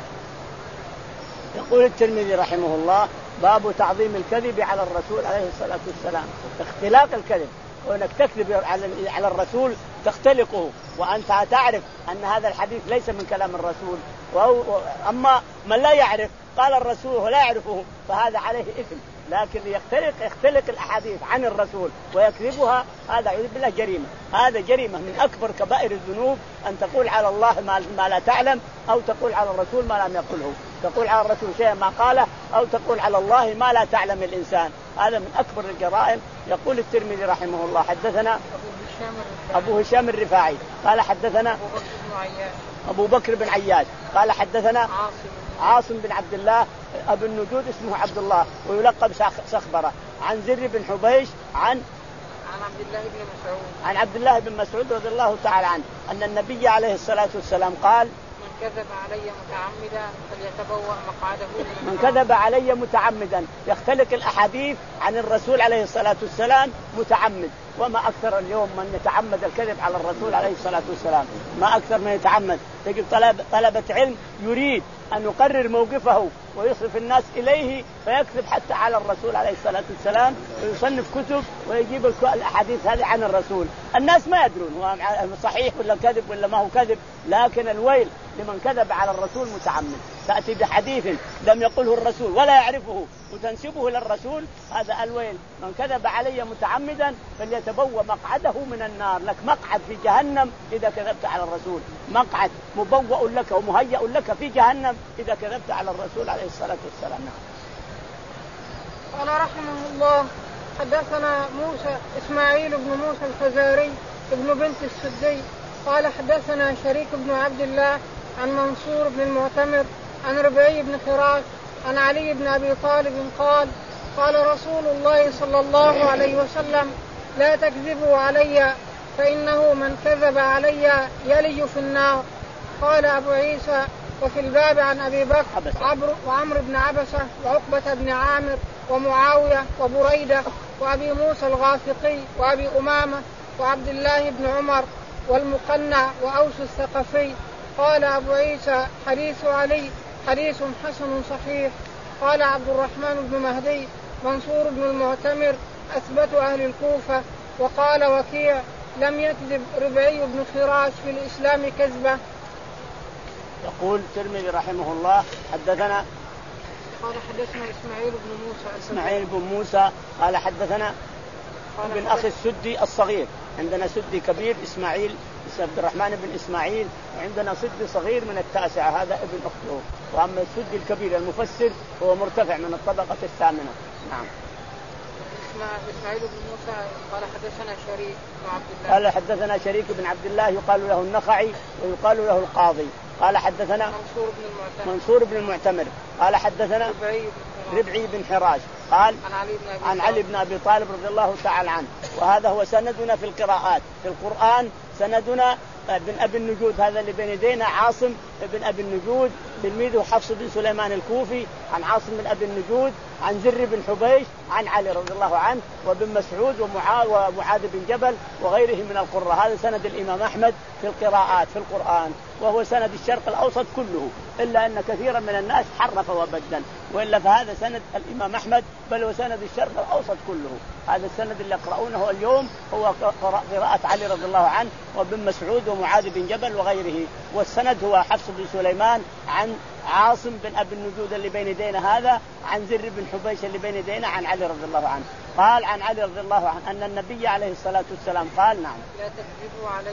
يقول الترمذي رحمه الله: باب تعظيم الكذب على الرسول عليه الصلاة والسلام. اختلاق الكذب، وانك تكذب على الرسول تختلقه، وانت تعرف ان هذا الحديث ليس من كلام الرسول. اما من لا يعرف قال الرسول ولا يعرفه فهذا عليه اثم، لكن يختلق يختلق الاحاديث عن الرسول ويكذبها، هذا يعوذ بالله جريمه. هذا جريمه من اكبر كبائر الذنوب، ان تقول على الله ما لا تعلم، او تقول على الرسول ما لم يقله، تقول على الرسول شيئا ما قاله، او تقول على الله ما لا تعلم الانسان. هذا من اكبر الجرائم. يقول الترمذي رحمه الله: حدثنا ابو هشام الرفاعي قال حدثنا ابو بكر بن عياش قال حدثنا عاصم بن عبد الله ابو النجود اسمه عبد الله ويلقب سخبرة، عن زر بن حبيش عن عن عبد الله بن مسعود عن عبد الله بن مسعود رضي الله تعالى عنه أن النبي عليه الصلاة والسلام قال: من كذب علي متعمدا فليتبوأ مقعده من كذب علي متعمدا. يختلق الأحاديث عن الرسول عليه الصلاة والسلام متعمد. وما أكثر اليوم من يتعمد الكذب على الرسول عليه الصلاة والسلام، ما أكثر من يتعمد. تجد طلب طلبة علم يريد أن يقرر موقفه ويصرف الناس إليه فيكذب حتى على الرسول عليه الصلاة والسلام ويصنف كتب ويجيب الأحاديث هذه عن الرسول. الناس ما يدرون هو صحيح ولا كذب ولا ما هو كذب، لكن الويل لمن كذب على الرسول متعمد. تأتي بحديث لم يقله الرسول ولا يعرفه وتنسبه للرسول، هذا الويل. من كذب علي متعمدا فليتبوأ مقعده من النار. لك مقعد في جهنم إذا كذبت على الرسول، مقعد مبوأ لك ومهيأ لك في جهنم إذا كذبت على الرسول عليه الصلاة والسلام. قال رحمه الله حدثنا موسى إسماعيل بن موسى الفزاري ابن بنت السدي قال حدثنا شريك بن عبد الله عن منصور بن المعتمر عن ربعي بن خراش عن علي بن أبي طالب قال قال رسول الله صلى الله عليه وسلم لا تكذبوا علي فإنه من كذب علي يلج في النار. قال أبو عيسى وفي الباب عن أبي بكر وعمر بن عبسة وعقبة بن عامر ومعاوية وبريدة وأبي موسى الغافقي وأبي أمامة وعبد الله بن عمر والمقنع وأوس الثقفي. قال أبو عيسى حديث علي حديث حسن صحيح. قال عبد الرحمن بن مهدي منصور بن المعتمر أثبت أهل الكوفة. وقال وكيع لم يكذب ربعي بن خراش في الإسلام كذبة. يقول الترمذي رحمه الله حدثنا قال حدثنا إسماعيل بن موسى إسماعيل بن موسى قال حدثنا ابن أخي السدي الصغير. عندنا سدي كبير إسماعيل عبد الرحمن بن إسماعيل، وعندنا سدي صغير من التاسعة هذا ابن أخته. وأما السدي الكبير المفسر هو مرتفع من الطبقة الثامنة. نعم. إسماعيل بن موسى قال حدثنا شريك بن عبد الله قال حدثنا شريك بن عبد الله يقال له النخعي ويقال له القاضي. قال حدثنا منصور بن المعتمر منصور بن المعتمر قال حدثنا ربعي بن حراش قال عن علي بن أبي عن علي بن أبي طالب رضي الله تعالى عنه. وهذا هو سندنا في القراءات في القرآن. سندنا بن أبي النجود هذا اللي بين يدينا عاصم بن أبي النجود تلميذه حفص بن سليمان الكوفي عن عاصم بن أبي النجود عن زر بن حبيش عن علي رضي الله عنه وبن مسعود ومعاذ بن جبل وغيره من القراء. هذا سند الإمام أحمد في القراءات في القرآن، وهو سند الشرق الأوسط كله، إلا أن كثيرا من الناس حرف وبدل، وإلا فهذا سند الإمام أحمد بل هو سند الشرق الأوسط كله. هذا السند اللي يقرؤونه اليوم هو قراءة علي رضي الله عنه وبن مسعود ومعاذ بن جبل وغيره. والسند هو حفص بن سليمان عن عاصم بن أبي النجود اللي بين يدينا هذا عن زر بن حبيش اللي بين يدينا عن علي رضي الله عنه. قال عن علي رضي الله عنه أن النبي عليه الصلاة والسلام قال نعم لا تكذبوا علي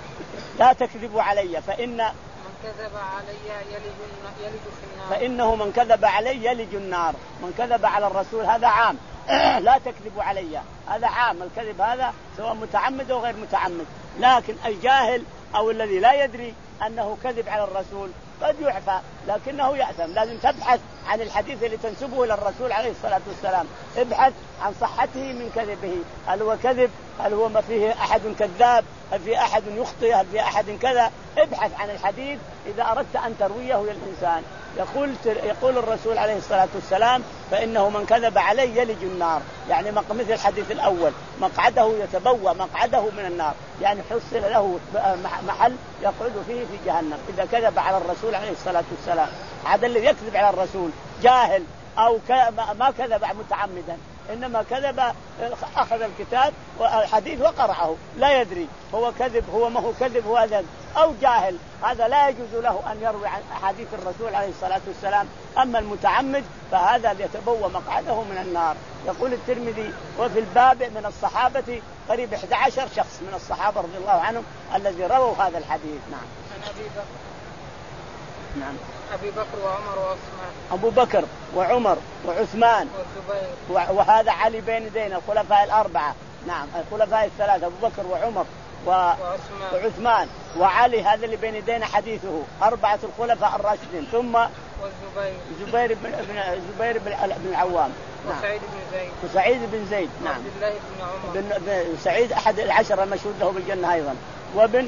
لا تكذبوا علي فإن من كذب علي يلج يلج في النار فإنه من كذب علي يلج النار. من كذب على الرسول هذا عام لا تكذبوا علي هذا عام. الكذب هذا سواء متعمد أو غير متعمد، لكن الجاهل أو الذي لا يدري أنه كذب على الرسول قد يعفى لكنه يأثم. لازم تبحث عن الحديث اللي تنسبه للرسول عليه الصلاة والسلام، ابحث عن صحته من كذبه، هل هو كذب، هل هو ما فيه أحد كذاب، هل في أحد يخطئ، هل في أحد كذا. ابحث عن الحديث إذا أردت أن ترويه للإنسان. يقول يقول الرسول عليه الصلاة والسلام فإنه من كذب علي يلج النار، يعني مثل الحديث الأول مقعده يتبوأ مقعده من النار، يعني حصل له محل يقعد فيه في جهنم إذا كذب على الرسول عليه الصلاة والسلام. هذا اللي يكذب على الرسول جاهل أو ما كذب متعمدا، إنما كذب أخذ الكتاب والحديث وقرأه لا يدري هو كذب هو ما هو كذب هو أذن أو جاهل، هذا لا يجوز له أن يروي عن أحاديث الرسول عليه الصلاة والسلام. أما المتعمد فهذا يتبوأ مقعده من النار. يقول الترمذي وفي الباب من الصحابة قريب إحدى عشر شخص من الصحابة رضي الله عنهم الذي رووا هذا الحديث. نعم. عن أبي بكر نعم أبي بكر وعمر وعثمان أبو بكر وعمر وعثمان والزبير وهذا علي بين يدينا الخلفاء الأربعة. نعم الخلفاء الثلاثة أبو بكر وعمر وعثمان. وعثمان وعلي هذا اللي بين يدينا حديثه أربعة الخلفاء الراشدين. ثم والزبير زبير بن زبير بن العوام. نعم. وسعيد بن زيد وسعيد بن زيد. نعم. عبد الله بن عمر بن سعيد أحد العشرة المشهود له بالجنة أيضا. وابن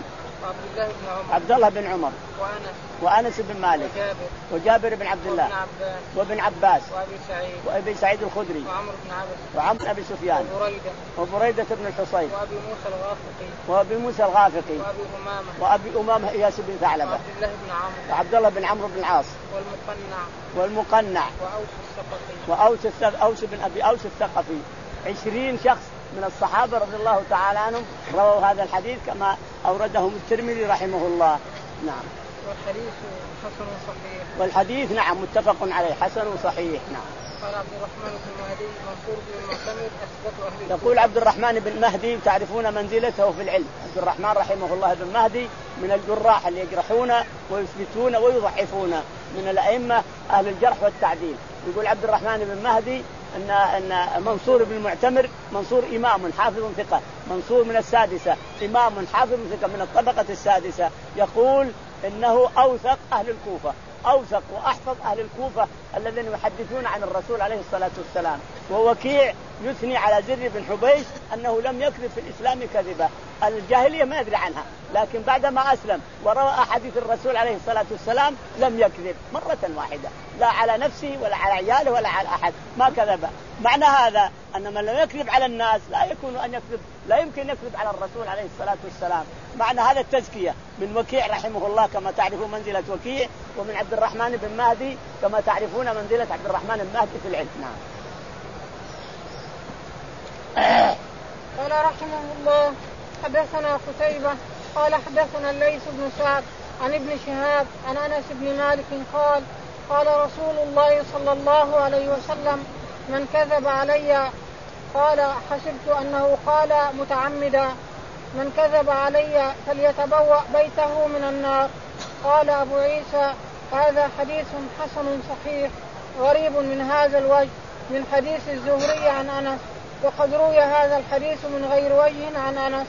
وعبد الله بن عمر عبد الله بن عمر وأنس وأنس بن مالك وجابر وجابر بن عبد الله وابن عباس وابن عباس وأبي سعيد وأبي سعيد الخدري وعمر بن عبس وعمر بن أبي سفيان وبريدة وبريدة بن الحصين وأبي موسى الغافقي وأبي موسى الغافقي وأبي أمامة وأبي أمامة إياس بن ثعلبة وعبد الله بن عمرو وعبد الله بن عمرو بن العاص والمقنع والمقنع وأوس الثقفي وأوس الث- أوس بن أبي أوس الثقفي. عشرين شخص من الصحابة رضي الله تعالى عنهم رووا هذا الحديث كما أوردهم الترمذي رحمه الله. نعم. والحديث حسن صحيح. والحديث نعم متفق عليه حسن وصحيح. نعم. قال عبد الرحمن بن مهدي منصور بن المعتمر أثبت أهل الكوفة. يقول عبد الرحمن بن مهدي تعرفون منزلته في العلم. عبد الرحمن رحمه الله بن مهدي من الجراح اللي يجرحون ويثبتون ويضعفون من الأئمة أهل الجرح والتعديل. يقول عبد الرحمن بن مهدي أن أن منصور بن المعتمر منصور إمام حافظ ثقة، منصور من السادسة إمام حافظ ثقة من الطبقة السادسة، يقول إنه أوثق أهل الكوفة، أوثق وأحفظ أهل الكوفة الذين يحدثون عن الرسول عليه الصلاة والسلام. ووكيع يثني على زر بن حبيش أنه لم يكذب في الإسلام كذبة، الجاهلية ما يدري عنها، لكن بعدما أسلم وروى أحاديث الرسول عليه الصلاة والسلام لم يكذب مرة واحدة، لا على نفسه ولا على عياله ولا على أحد، ما كذب. معنى هذا أن من لم يكذب على الناس لا يكون أن يكذب، لا يمكن يكذب على الرسول عليه الصلاة والسلام. معنى هذا التزكية من وكيع رحمه الله كما تعرفون منزلة وكيع، ومن عبد الرحمن بن مهدي كما تعرفون منزلة عبد الرحمن بن مهدي في العلم. نعم. قال رحمه الله حدثنا قتيبة قال حدثنا الليث بن سعد عن ابن شهاب عن أنس بن مالك قال قال رسول الله صلى الله عليه وسلم من كذب علي قال حسبت أنه قال متعمدا من كذب علي فليتبوأ بيته من النار. قال أبو عيسى هذا حديث حسن صحيح غريب من هذا الوجه من حديث الزهري عن أنس، وقد روي هذا الحديث من غير وجه عن أنس.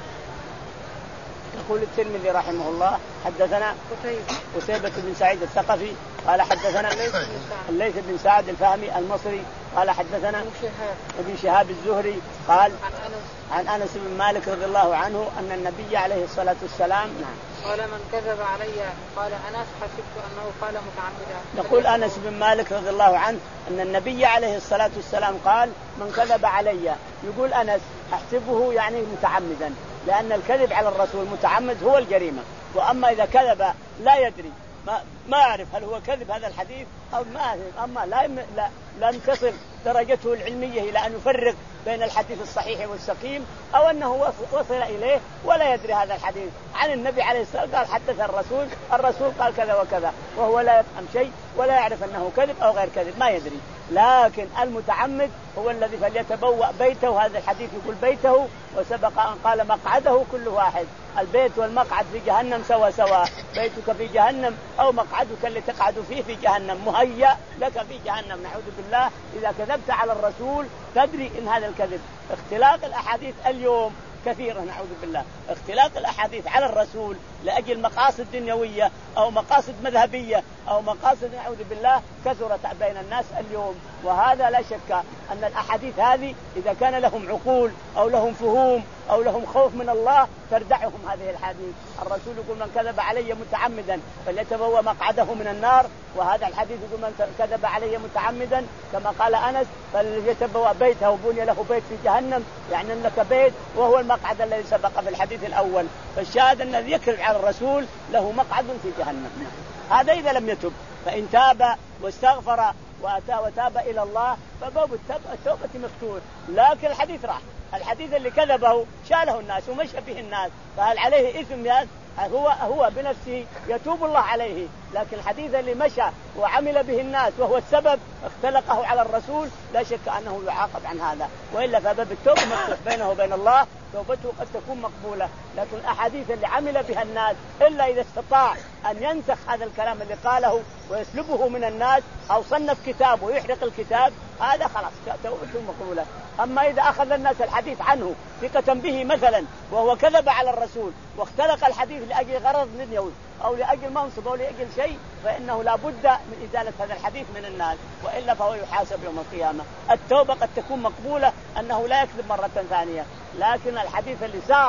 يقول الترمذي رحمه الله حدثنا قتيبة بن سعيد الثقفي قال حدثنا الليث بن سعد الفهمي المصري قال حدثنا ابن شهاب الزهري قال عن أنس بن مالك رضي الله عنه أن النبي عليه الصلاة والسلام نعم قال من كذب علي قال أنس حسبت أنه قال متعمدا. يقول أنس بن مالك رضي الله عنه أن النبي عليه الصلاة والسلام قال من كذب علي، يقول أنس أحسبه يعني متعمدا، لأن الكذب على الرسول متعمد هو الجريمة، وأما إذا كذب لا يدري ما ما يعرف هل هو كذب هذا الحديث أو ما، أما لا لا لم تصل درجته العلمية إلى أن يفرق بين الحديث الصحيح والسقيم، أو أنه وصل إليه ولا يدري هذا الحديث عن النبي عليه الصلاة والسلام قال حدث الرسول الرسول قال كذا وكذا، وهو لا يفهم شيء ولا يعرف أنه كذب أو غير كذب، ما يدري. لكن المتعمد هو الذي فليتبوأ بيته، هذا الحديث يقول بيته، وسبق أن قال مقعده كل واحد، البيت والمقعد في جهنم سوا سوا، بيتك في جهنم أو مقعدك اللي تقعد فيه في جهنم مهيأ لك في جهنم، نعوذ بالله. إذا كذبت على الرسول تدري إن هذا الكذب. اختلاق الأحاديث اليوم كثيرا نعوذ بالله، اختلاق الأحاديث على الرسول لأجل مقاصد دنيوية أو مقاصد مذهبية أو مقاصد نعوذ بالله كثرت بين الناس اليوم. وهذا لا شك أن الأحاديث هذه إذا كان لهم عقول أو لهم فهوم أو لهم خوف من الله تردعهم هذه الحديث. الرسول يقول من كذب علي متعمدا فليتبوأ مقعده من النار، وهذا الحديث يقول من كذب علي متعمدا كما قال أنس فليتبوأ بيته، بني له بيت في جهنم، يعني لك بيت وهو المقعد الذي سبق في الحديث الأول. فالشاهد أن الذي يكذب على الرسول له مقعد في جهنم. هذا إذا لم يتب، فإن تاب واستغفر وأتى وتاب إلى الله فباب التوبة مفتوح. لكن الحديث راح، الحديث اللي كذبه شاله الناس ومشى به الناس، فهل عليه إثم؟ هو هو بنفسه يتوب الله عليه، لكن الحديث اللي مشى وعمل به الناس وهو السبب اختلقه على الرسول لا شك أنه يعاقب عن هذا، وإلا فباب التوبة مفتوح بينه وبين الله، توبته قد تكون مقبولة. لكن الأحاديث اللي عمل بها الناس إلا إذا استطاع أن ينسخ هذا الكلام اللي قاله ويسلبه من الناس أو صنف كتاب ويحرق الكتاب، هذا خلاص توبته مقبولة. أما إذا أخذ الناس الحديث عنه ثقة به مثلا وهو كذب على الرسول واختلق الحديث لأجل غرض دنيوي أو لأجل منصب أو لأجل شيء، فإنه لا بد من إزالة هذا الحديث من الناس، وإلا فهو يحاسب يوم القيامة. التوبة قد تكون مقبولة أنه لا يكذب مرة ثانية، لكن الحديث اللي سار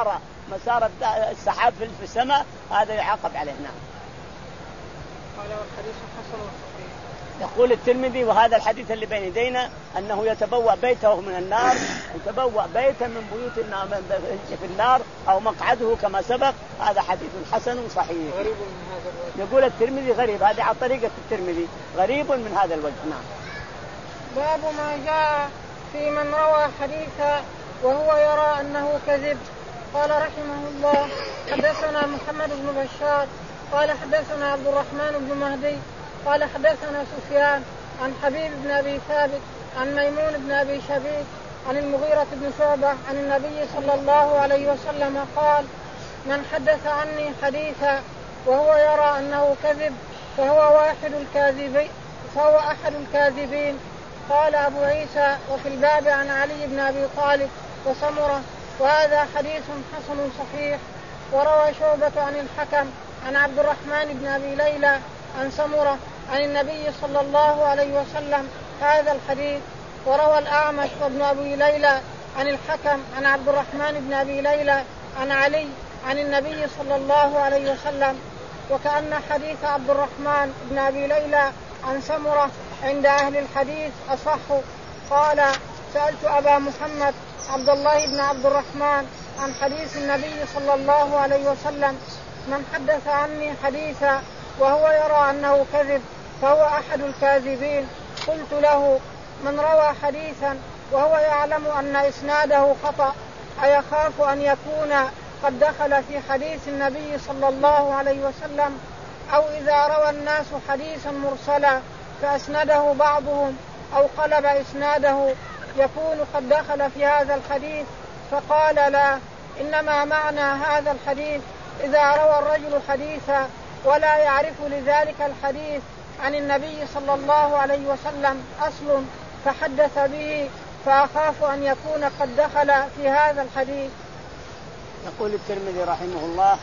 مسار السحاب في السماء هذا يعاقب عليه. نعم. قال والحديث حسن صحيح. يقول الترمذي وهذا الحديث اللي بين يدينا أنه يتبوأ بيته من النار، يتبوأ بيتا من بيوت النار في النار أو مقعده كما سبق. هذا حديث حسن صحيح. غريب من هذا الوجه. يقول الترمذي غريب، هذه على طريقة الترمذي غريب من هذا الوجه. نعم. باب ما جاء في من روى حديثا وهو يرى أنه كذب. قال رحمه الله حدثنا محمد بن بشار قال حدثنا عبد الرحمن بن مهدي قال حدثنا سفيان عن حبيب بن أبي ثابت عن ميمون بن أبي شبيب عن المغيرة بن شعبة عن النبي صلى الله عليه وسلم قال: من حدث عني حديثا وهو يرى أنه كذب فهو واحد الكاذبين فهو أحد الكاذبين. قال أبو عيسى: وفي الباب عن علي بن أبي طالب وسمرة، وهذا حديث حسن صحيح. وروى شعبة عن الحكم عن عبد الرحمن بن أبي ليلى عن سمرة عن النبي صلى الله عليه وسلم هذا الحديث. وروى الأعمش وابن أبي ليلى عن الحكم عن عبد الرحمن بن أبي ليلى عن علي عن النبي صلى الله عليه وسلم. وكأن حديث عبد الرحمن بن أبي ليلى عن سمرة عند أهل الحديث أصح. قال: سألت أبا محمد عبد الله بن عبد الرحمن عن حديث النبي صلى الله عليه وسلم: من حدث عني حديثا وهو يرى أنه كذب فهو أحد الكاذبين. قلت له: من روى حديثا وهو يعلم أن إسناده خطأ أيخاف أن يكون قد دخل في حديث النبي صلى الله عليه وسلم؟ أو إذا روى الناس حديثا مرسلا فأسنده بعضهم أو قلب إسناده يكون قد دخل في هذا الحديث؟ فقال: لا، إنما معنى هذا الحديث إذا روى الرجل حديثا ولا يعرف لذلك الحديث عن النبي صلى الله عليه وسلم أصل فحدث به فأخاف أن يكون قد دخل في هذا الحديث. يقول الترمذي رحمه الله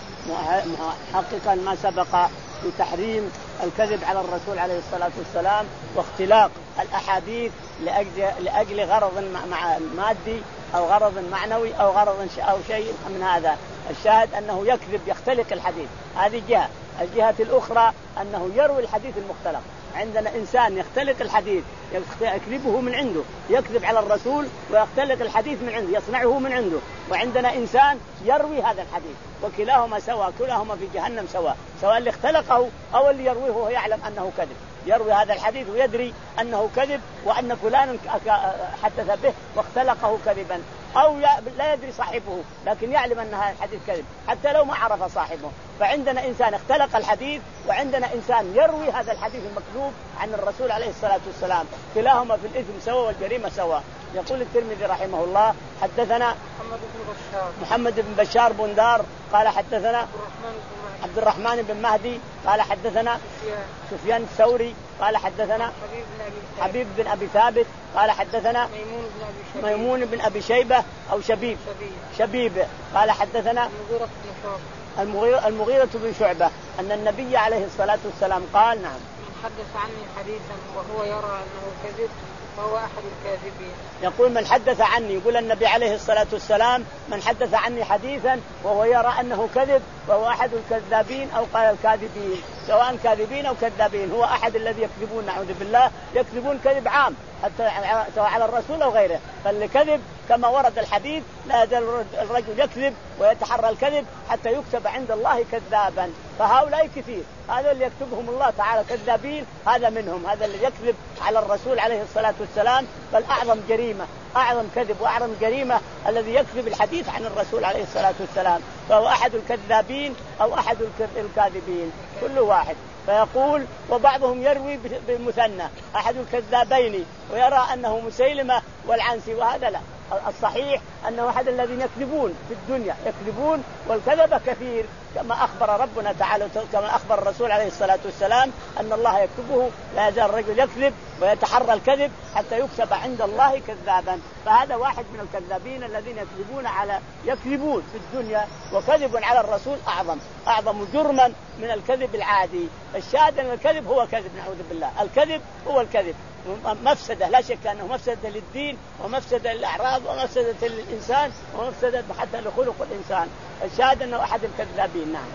محققا ما سبق بتحريم الكذب على الرسول عليه الصلاة والسلام واختلاق الأحاديث لأجل, لأجل غرض مع مادي أو غرض معنوي أو غرض أو شيء من هذا. الشاهد أنه يكذب يختلق الحديث، هذه جهة. الجهة الأخرى أنه يروي الحديث المختلق. عندنا إنسان يختلق الحديث يكذبه من عنده، يكذب على الرسول ويختلق الحديث من عنده يصنعه من عنده. وعندنا إنسان يروي هذا الحديث، وكلاهما سواء، كلاهما في جهنم سواء، سواء اللي اختلقه أو اللي يرويه وهو يعلم أنه كذب. يروي هذا الحديث ويدري أنه كذب وأن فلان حدث به واختلقه كذبا، أو لا يدري صاحبه لكن يعلم أن هذا الحديث كذب حتى لو ما عرف صاحبه. فعندنا إنسان اختلق الحديث وعندنا إنسان يروي هذا الحديث المكذوب عن الرسول عليه الصلاة والسلام، كلاهما في الإثم سواء والجريمة سواء. يقول الترمذي رحمه الله حدثنا محمد بن بشار محمد بن بشار بندار قال حدثنا عبد الرحمن بن مهدي قال حدثنا سفيان الثوري قال حدثنا حبيب بن أبي ثابت قال حدثنا ميمون بن أبي شيبة أو شبيب شبيب قال حدثنا المغيرة, المغيرة بن شعبة أن النبي عليه الصلاة والسلام قال: نعم، من حدث عني حديثا وهو يرى أنه كذب فهو أحد الكاذبين. يقول من حدث عني، يقول النبي عليه الصلاة والسلام: من حدث عني حديثا وهو يرى أنه كذب فهو أحد الكذابين أو قال الكاذبين، سواء كاذبين أو كذابين، هو أحد الذي يكذبون نعوذ بالله، يكذبون كذب عام حتى سواء على الرسول أو غيره. فالكذب كما ورد الحديث لا يزال الرجل يكذب ويتحرى الكذب حتى يكتب عند الله كذابا. فهؤلاء كثير، هذا اللي يكتبهم الله تعالى كذابين، هذا منهم، هذا اللي يكذب على الرسول عليه الصلاة والسلام. بل أعظم جريمة أعظم كذب وأعظم جريمة الذي يكذب الحديث عن الرسول عليه الصلاة والسلام، فهو أحد الكذابين أو أحد الكاذبين كل واحد. فيقول: وبعضهم يروي بالمثنى أحد الكذابين ويرى أنه مسيلمة والعنسي، وهذا لا. الصحيح أنه أحد الذين يكذبون في الدنيا يكذبون، والكذب كثير كما أخبر ربنا تعالى كما أخبر الرسول عليه الصلاة والسلام أن الله يكذبه. لا يزال الرجل يكذب ويتحرى الكذب حتى يكتب عند الله كذابا. فهذا واحد من الكذابين الذين يكذبون على يكذبون في الدنيا، وكذب على الرسول أعظم أعظم جرما من الكذب العادي. الشاهد أن الكذب هو كذب نعوذ بالله، الكذب هو الكذب، مفسدة، لا شك أنه مفسدة للدين ومفسدة للأعراض ومفسدة للإنسان ومفسدة حتى لخلق الإنسان. الشاهد أنه أحد الكذابين. نعم.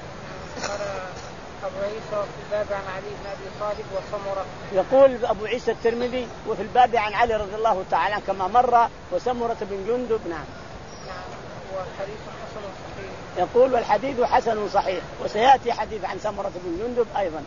أبو عيسى في الباب عن علي بن أبي طالب وسمرة. يقول أبو عيسى الترمذي وفي الباب عن علي رضي الله تعالى كما مر وسمرة بن جندب. نعم. نعم. والحديث حسن صحيح. يقول والحديث حسن صحيح، وسيأتي حديث عن سمرة بن جندب أيضا.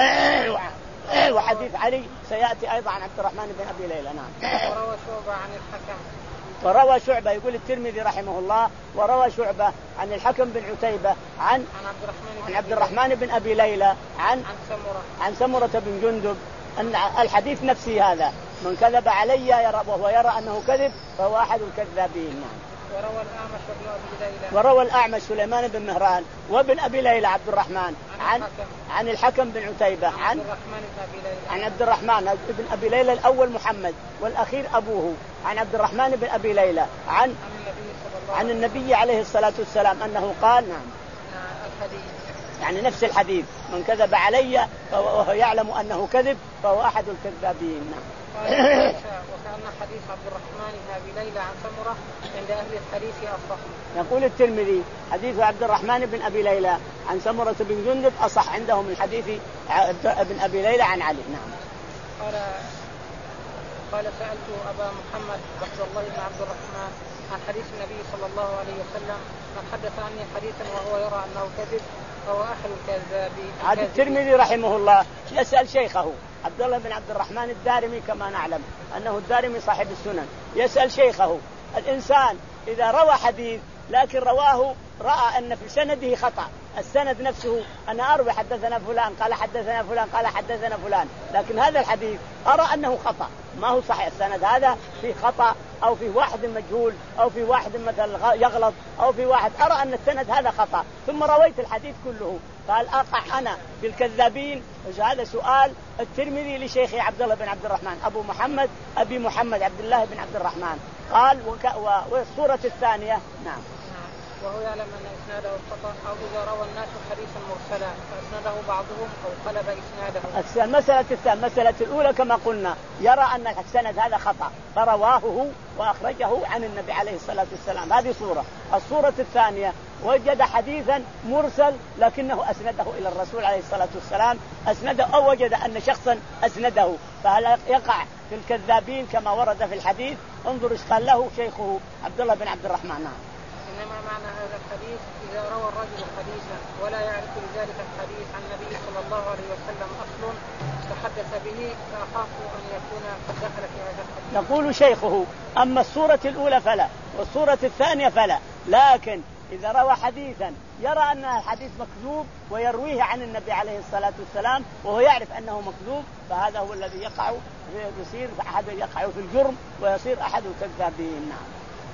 وحديث علي سيأتي أيضا عن عبد الرحمن بن أبي ليلى. نعم. وروى شعبة عن الحكم. وروى شعبة يقول الترمذي رحمه الله وروى شعبة عن الحكم بن عتيبة عن عن عبد الرحمن عن عبد الرحمن بن أبي ليلى عن عن سمرة عن سمرة بن جندب أن الحديث نفسه هذا: من كذب علي يرى وهو يرى أنه كذب فهو أحد الكذابين. نعم. وروى الأعمش بن أبي ليلى وروى الأعمش سليمان بن مهران وابن أبي ليلى عبد الرحمن عن عن الحكم بن عتيبة عن عن عبد الرحمن بن أبي ليلى الأول محمد والأخير أبوه عن عبد الرحمن بن أبي ليلى عن عن النبي عليه الصلاة والسلام أنه قال. نعم. يعني نفس الحديث: من كذب علي وهو يعلم أنه كذب فهو أحد الكذابين. نعم. وكأن حديث عبد الرحمن بن أبي ليلى عن سمرة عند أهل الحديث أصح. يقول الترمذي: حديث عبد الرحمن بن أبي ليلى عن سمرة بن جندب أصح عندهم من حديث ابن أبي ليلى عن علي. نعم. قال قال سألت أبا محمد عبد الله بن عبد الرحمن عن حديث النبي صلى الله عليه وسلم: من حدث عني حديثا وهو يرى أنه كذب فهو أحد الكذابين. هذا الترمذي رحمه الله يسأل شيخه عبد الله بن عبد الرحمن الدارمي، كما نعلم أنه الدارمي صاحب السنن، يسأل شيخه: الإنسان إذا روى حديث لكن رواه رأى أن في سنده خطأ، السند نفسه أنا أروي حدثنا فلان قال حدثنا فلان قال حدثنا فلان، لكن هذا الحديث أرى أنه خطأ ما هو صحيح، السند هذا فيه خطأ أو في واحد مجهول أو في واحد مثلا يغلط أو في واحد، أرى أن السند هذا خطأ ثم رويت الحديث كله، قال أقع أنا بالكذابين؟ هذا سؤال الترمذي لشيخي عبد الله بن عبد الرحمن أبو محمد أبي محمد عبد الله بن عبد الرحمن. قال وك... والصورة الثانية. نعم. وهو يعلم أن إسناده خطأ، أو إذا روى الناس حديثا مرسلا فأسنده بعضهم أو قلب إسناده. المسألة الثانية المسألة الأولى كما قلنا يرى أن السند هذا خطأ فرواه هو وأخرجه عن النبي عليه الصلاة والسلام، هذه صورة. الصورة الثانية وجد حديثا مرسل لكنه أسنده إلى الرسول عليه الصلاة والسلام، أسنده أو وجد أن شخصا أسنده، فهل يقع في الكذابين كما ورد في الحديث؟ انظر ايش قال له شيخه عبد الله بن عبد الرحمن. نعم. إنما معنى هذا الحديث إذا روى الرجل حديثا ولا يعرف لذلك الحديث عن النبي صلى الله عليه وسلم أصل تحدث به فأخاف أن يكون قد دخل في هذا الحديث. يقول شيخه: أما الصورة الأولى فلا والصورة الثانية فلا، لكن إذا روى حديثا يرى أن الحديث مكذوب ويرويه عن النبي عليه الصلاة والسلام وهو يعرف أنه مكذوب فهذا هو الذي يقع يصير أحد يقع في الجرم ويصير أحد الكذابين. نعم.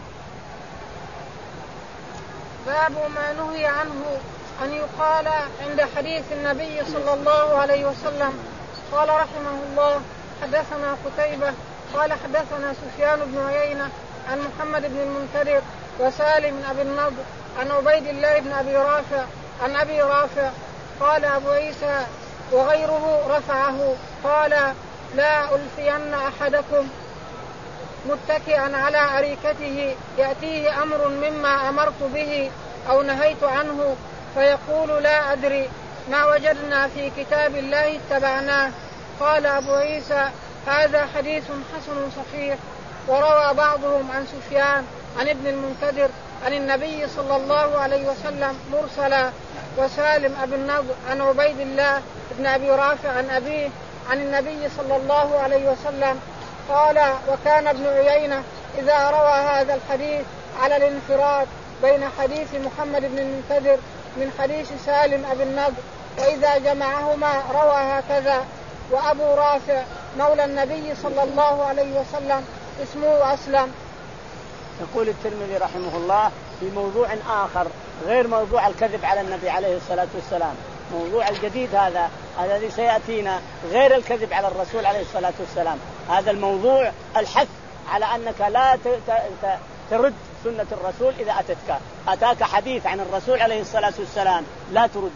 باب ما نهي عنه أن يقال عند حديث النبي صلى الله عليه وسلم. قال رحمه الله: حدثنا قتيبة قال حدثنا سفيان بن عيينة عن محمد بن المنكدر وسالم بن أبي النضر عن عبيد الله بن أبي رافع عن أبي رافع قال أبو عيسى وغيره رفعه قال: لا ألفين أحدكم متكئا على أريكته يأتيه أمر مما أمرت به أو نهيت عنه فيقول: لا أدري، ما وجدنا في كتاب الله اتبعناه. قال أبو عيسى: هذا حديث حسن صحيح. وروى بعضهم عن سفيان عن ابن المنكدر عن النبي صلى الله عليه وسلم مرسلا، وسالم أبي النضر عن عبيد الله بن أبي رافع عن أبيه عن النبي صلى الله عليه وسلم قال: وكان ابن عيينة إذا روى هذا الحديث على الانفراد بين حديث محمد بن المنكدر من حديث سالم أبي النضر، وإذا جمعهما روى هكذا. وأبو رافع مولى النبي صلى الله عليه وسلم اسمه أسلم. يقول الترمذي رحمه الله في موضوع آخر غير موضوع الكذب على النبي عليه الصلاة والسلام، موضوع الجديد هذا الذي سيأتينا غير الكذب على الرسول عليه الصلاة والسلام. هذا الموضوع الحث على أنك لا ترد سنة الرسول إذا أتتك أتاك حديث عن الرسول عليه الصلاة والسلام لا ترده،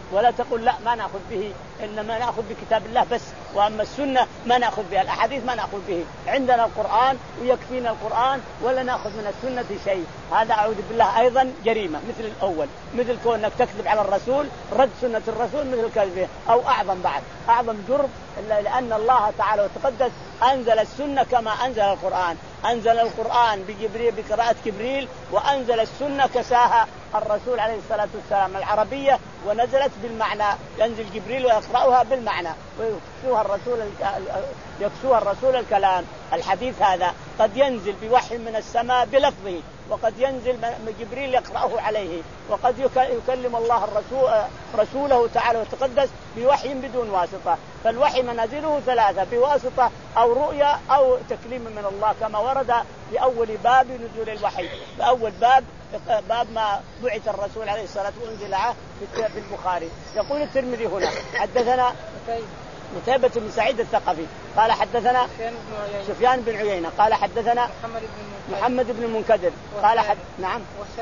ولا تقول لا ما نأخذ به، إنما نأخذ بكتاب الله بس، وأما السنة ما نأخذ بها، الأحاديث ما نأخذ به، عندنا القرآن ويكفينا القرآن ولا نأخذ من السنة شيء. هذا أعوذ بالله أيضا جريمة مثل الأول، مثل كونك تكذب على الرسول، رد سنة الرسول مثل كذبه، أو أعظم بعد، أعظم جرم، إلا لأن الله تعالى وتقدس أنزل السنة كما أنزل القرآن. أنزل القرآن بجبريل بقراءة جبريل، وأنزل السنة كساها الرسول عليه الصلاة والسلام العربية، ونزلت بالمعنى، ينزل جبريل ويقرأها بالمعنى ويكسوها الرسول يكسوها الرسول الكلام. الحديث هذا قد ينزل بوحي من السماء بلفظه، وقد ينزل جبريل يقرأه عليه، وقد يكلم الله الرسول رسوله تعالى وتقدس بوحي بدون واسطة. فالوحي منازله ثلاثة، بواسطة أو رؤيا أو تكليم من الله، كما ورد في أول باب نزول الوحي، بأول باب باب ما بعث الرسول عليه الصلاة والسلام في البخاري. يقول الترمذي هنا حدثنا قتيبة بن سعيد الثقفي قال حدثنا سفيان بن عيينة قال حدثنا محمد بن المنكدر قال حد... نعم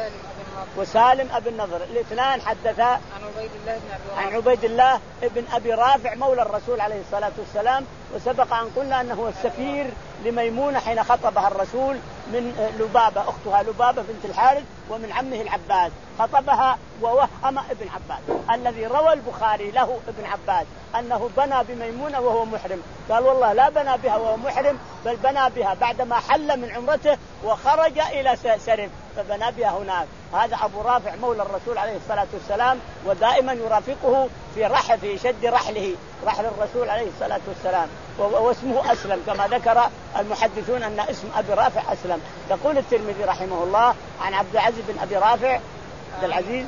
وسالم أبي النضر، الاثنان حدثا عن عبيد الله بن عن عبيد الله بن أبي رافع مولى الرسول عليه الصلاة والسلام. وسبق أن قلنا أنه السفير لميمونة حين خطبها الرسول من لبابة أختها لبابة بنت الحارث ومن عمه العباس، خطبها ووهم ابن عباس الذي روى البخاري له ابن عباس أنه بنى بميمونة وهو محرم، قال والله لا بنى بها وهو محرم، بل بنى بها بعدما حل من عمرته وخرج إلى سرف فبنى بها هناك. هذا أبو رافع مولى الرسول عليه الصلاة والسلام، ودائما يرافقه في رحل في شد رحله رحل الرسول عليه الصلاة والسلام، واسمه أسلم كما ذكر المحدثون أن اسم أبي رافع أسلم. يقول الترمذي رحمه الله عن عبد العزيز بن أبي رافع عبد العزيز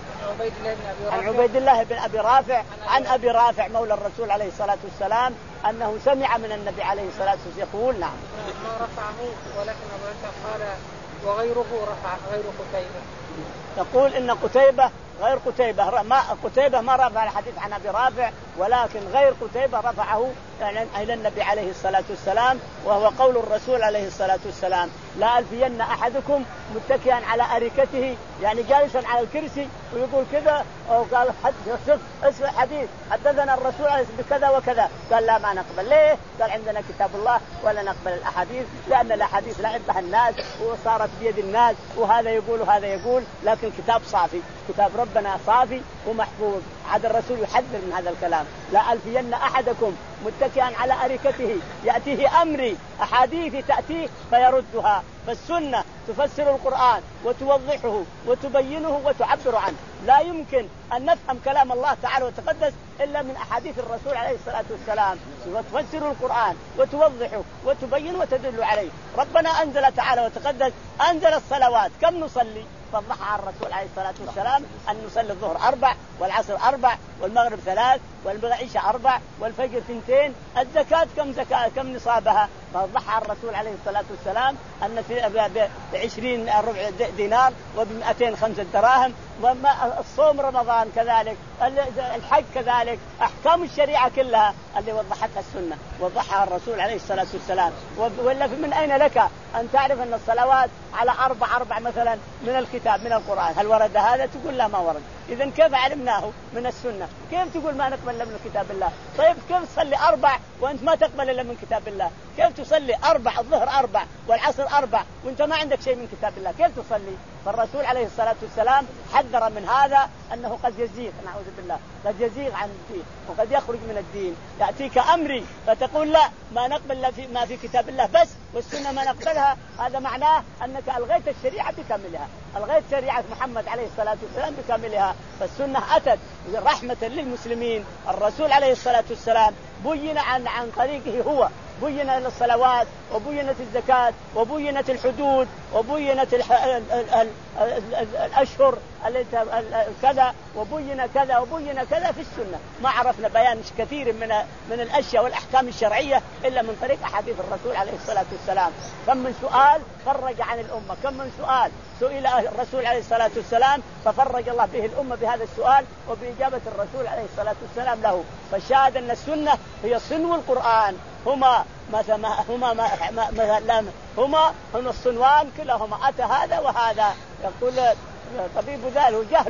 عن عبيد الله بن أبي رافع عن أبي رافع مولى الرسول عليه الصلاة والسلام أنه سمع من النبي عليه الصلاة والسلام يقول نعم ما رفعه، ولكن أبو عيسى قال وغيره رفع غير قتيبة. يقول إن قتيبة غير قتيبة ما قتيبة ما رفع الحديث عن أبي رافع، ولكن غير قتيبة رفعه إلى النبي عليه الصلاة والسلام، وهو قول الرسول عليه الصلاة والسلام لا ألفين أحدكم متكئا على أريكته، يعني جالسا على الكرسي ويقول كذا، أو قال شوف اسمع حديث حدثنا الرسول عليه بكذا وكذا، قال لا ما نقبل. ليه؟ قال عندنا كتاب الله ولا نقبل الأحاديث، لأن الأحاديث لعبها الناس وصارت بيد الناس، وهذا يقول وهذا يقول، لكن كتاب صافي، كتاب ربنا صافي ومحفوظ. عاد الرسول يحذر من هذا الكلام، لا ألفين أحدكم متكئا على أريكته يأتيه أمري، أحاديث تأتيه فيردها، فالسنة تفسر القرآن وتوضحه وتبينه وتعبر عنه. لا يمكن أن نفهم كلام الله تعالى وتقدس إلا من أحاديث الرسول عليه الصلاة والسلام، وتفسر القرآن وتوضحه وتبين وتدل عليه. ربنا أنزل تعالى وتقدس أنزل الصلوات، كم نصلي؟ فضحها الرسول عليه الصلاة والسلام أن نصلي الظهر أربع والعصر أربع والمغرب ثلاث والعشاء أربع والفجر ثنتين. الزكاة كم زكاة كم نصابها؟ فضحها الرسول عليه الصلاة والسلام أن في بعشرين ربع دينار وبمئتين خمسة دراهم، والصوم رمضان كذلك، الحج كذلك، أحكام الشريعة كلها اللي وضحتها السنة وضحها الرسول عليه الصلاة والسلام. ولا من أين لك أن تعرف أن الصلوات على أربع أربع مثلا من الكتاب من القرآن؟ هل ورد هذا؟ تقول لا ما ورد. إذن كيف علمناه من السنة؟ كيف تقول ما نقبل إلا من كتاب الله؟ طيب كيف تصلي أربع وأنت ما تقبل إلا من كتاب الله؟ كيف تصلي أربع الظهر أربع والعصر أربع وأنت ما عندك شيء من كتاب الله؟ كيف تصلي؟ فالرسول عليه الصلاة والسلام حذر من هذا، أنه قد يزيغ، نعوذ بالله، قد يزيغ عن الدين وقد يخرج من الدين. يأتيك أمري فتقول لا ما نقبل في ما في كتاب الله بس والسنة ما نقبلها، هذا معناه أنك ألغيت الشريعة بكاملها، ألغيت شريعة محمد عليه الصلاة والسلام بكاملها. فالسنة أتت رحمة للمسلمين. الرسول عليه الصلاة والسلام بين عن عن طريقه هو، بين الصلوات وبينت الزكاة وبينت الحدود وبينت الأشهر كذا وبين كذا وبين كذا في السنة. ما عرفنا بيان كثير من من الأشياء والأحكام الشرعية إلا من طريق أحاديث الرسول عليه الصلاة والسلام. كم من سؤال فرج عن الأمة، كم من سؤال سئل الرسول عليه الصلاة والسلام ففرج الله به الأمة بهذا السؤال وبإجابة الرسول عليه الصلاة والسلام له. فشاهد أن السنة هي صنو القرآن، هما مثلا هما مثلا هما هم الصنوان كلهما، أتى هذا وهذا. يقول طبيب ذاله جهله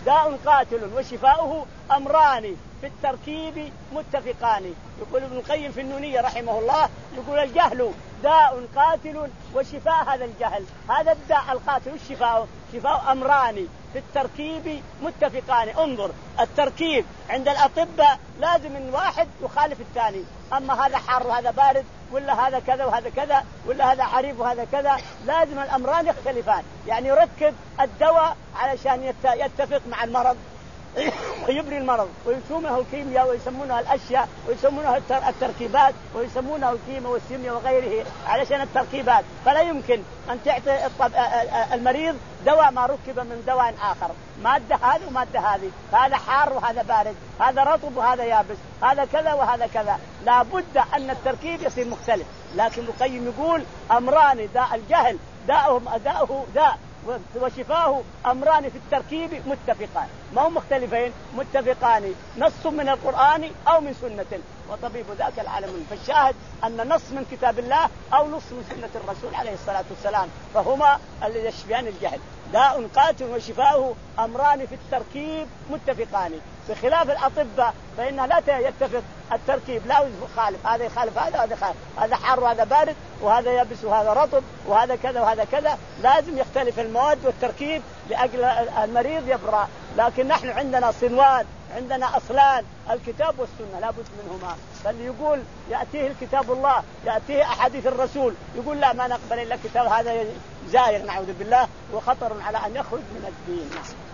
داء قاتل وشفاؤه أمران في التركيب متفقان. يقول ابن القيم في النونية رحمه الله يقول الجهل داء قاتل وشفاء هذا الجهل، هذا الداء القاتل والشفاء شفاء أمران في التركيب متفقان. انظر التركيب عند الأطباء لازم من واحد يخالف الثاني، أما هذا حار وهذا بارد ولا هذا كذا وهذا كذا ولا هذا حريف وهذا كذا، لازم الأمران يختلفان. يعني يركب الدواء علشان يتفق مع المرض ويبري المرض، ويسمونه الكيمياء ويسمونها الأشياء ويسمونها التركيبات ويسمونها الكيمياء والسيمياء وغيره علشان التركيبات. فلا يمكن أن تعطي المريض دواء ما ركب من دواء آخر، مادة هذه ومادة هذه، هذا حار وهذا بارد، هذا رطب وهذا يابس، هذا كذا وهذا كذا، لا بد أن التركيب يصير مختلف. لكن القيم يقول أمران داء الجهل داءهم داءه داء وشفاه أمران في التركيب متفقان، ما هم مختلفين متفقان، نص من القرآن أو من سنة وطبيب ذاك العالم. فالشاهد أن نص من كتاب الله أو نص من سنة الرسول عليه الصلاة والسلام، فهما اللي يشفيان الجهل. داء قاتل وشفاؤه أمران في التركيب متفقان، بخلاف الأطباء فإنها لا يتفق التركيب، لا يخالف، هذا يخالف هذا وهذا يخالف، هذا حار وهذا بارد وهذا يبس وهذا رطب وهذا كذا وهذا كذا، لازم يختلف المواد والتركيب لأجل المريض يبرأ. لكن نحن عندنا صنوان، عندنا أصلان الكتاب والسنة لا بد منهما. فاللي يقول يأتيه الكتاب الله يأتيه أحاديث الرسول يقول لا ما نقبل إلا الكتاب، هذا زائر نعوذ بالله وخطر على أن يخرج من الدين.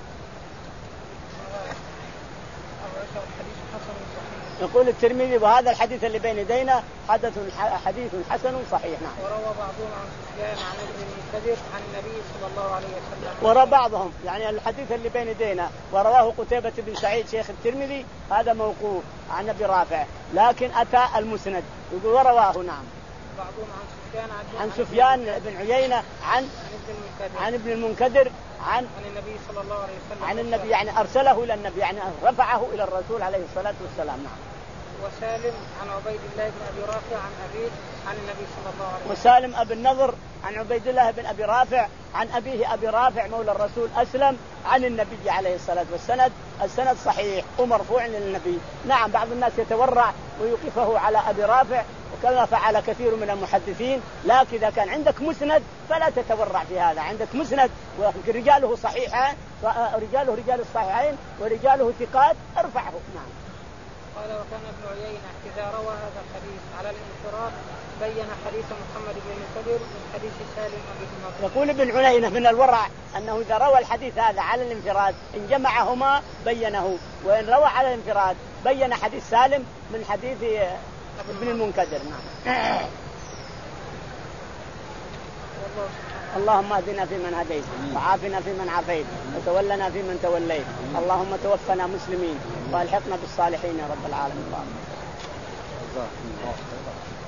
يقول الترمذي وهذا الحديث اللي بين يدينا حدث حديث حسن صحيح. نعم. وروى بعضهم عن سفيان عن ابن المنكدر عن النبي صلى الله عليه وسلم. وروى بعضهم يعني الحديث اللي بين يدينا ورواه قتيبة بن سعيد شيخ الترمذي هذا موقوف عن ابي رافع، لكن أتى المسند يقول ورواه. نعم. بعضهم عن سفيان عن سفيان بن عيينة عن عن ابن المنكدر عن عن النبي صلى الله عليه وسلم عن النبي يعني أرسله إلى النبي يعني رفعه إلى الرسول عليه الصلاة والسلام. نعم. وسالم عن عبيد الله بن أبي رافع عن أبيه عن النبي صلى الله عليه وسلم. وسالم أبي النضر عن عبيد الله بن أبي رافع عن أبيه أبي رافع مولى الرسول أسلم عن النبي عليه الصلاة والسلام. السند صحيح ومرفوع للنبي. نعم بعض الناس يتورع ويوقفه على أبي رافع وكما فعل كثير من المحدثين، لكن إذا كان عندك مسند فلا تتورع في هذا، عندك مسند ورجاله صحيحان ورجاله رجال الصحيحين ورجاله ثقات ارفعه. نعم. قال وكان ابن عيينة إذا روى هذا الحديث على الانفراد بين حديث محمد بن المنكدر من حديث سالم أبي النضر. يقول ابن عيينة من الورع أنه إذا روى الحديث هذا على الانفراد إن جمعهما بينه، وإن روى على الانفراد بين حديث سالم من حديث ابن المنكدر. نعم. اللهم اهدنا فيمن هديت وعافنا فيمن عافيت وتولنا فيمن توليت، اللهم توفنا مسلمين والحقنا بالصالحين يا رب العالمين.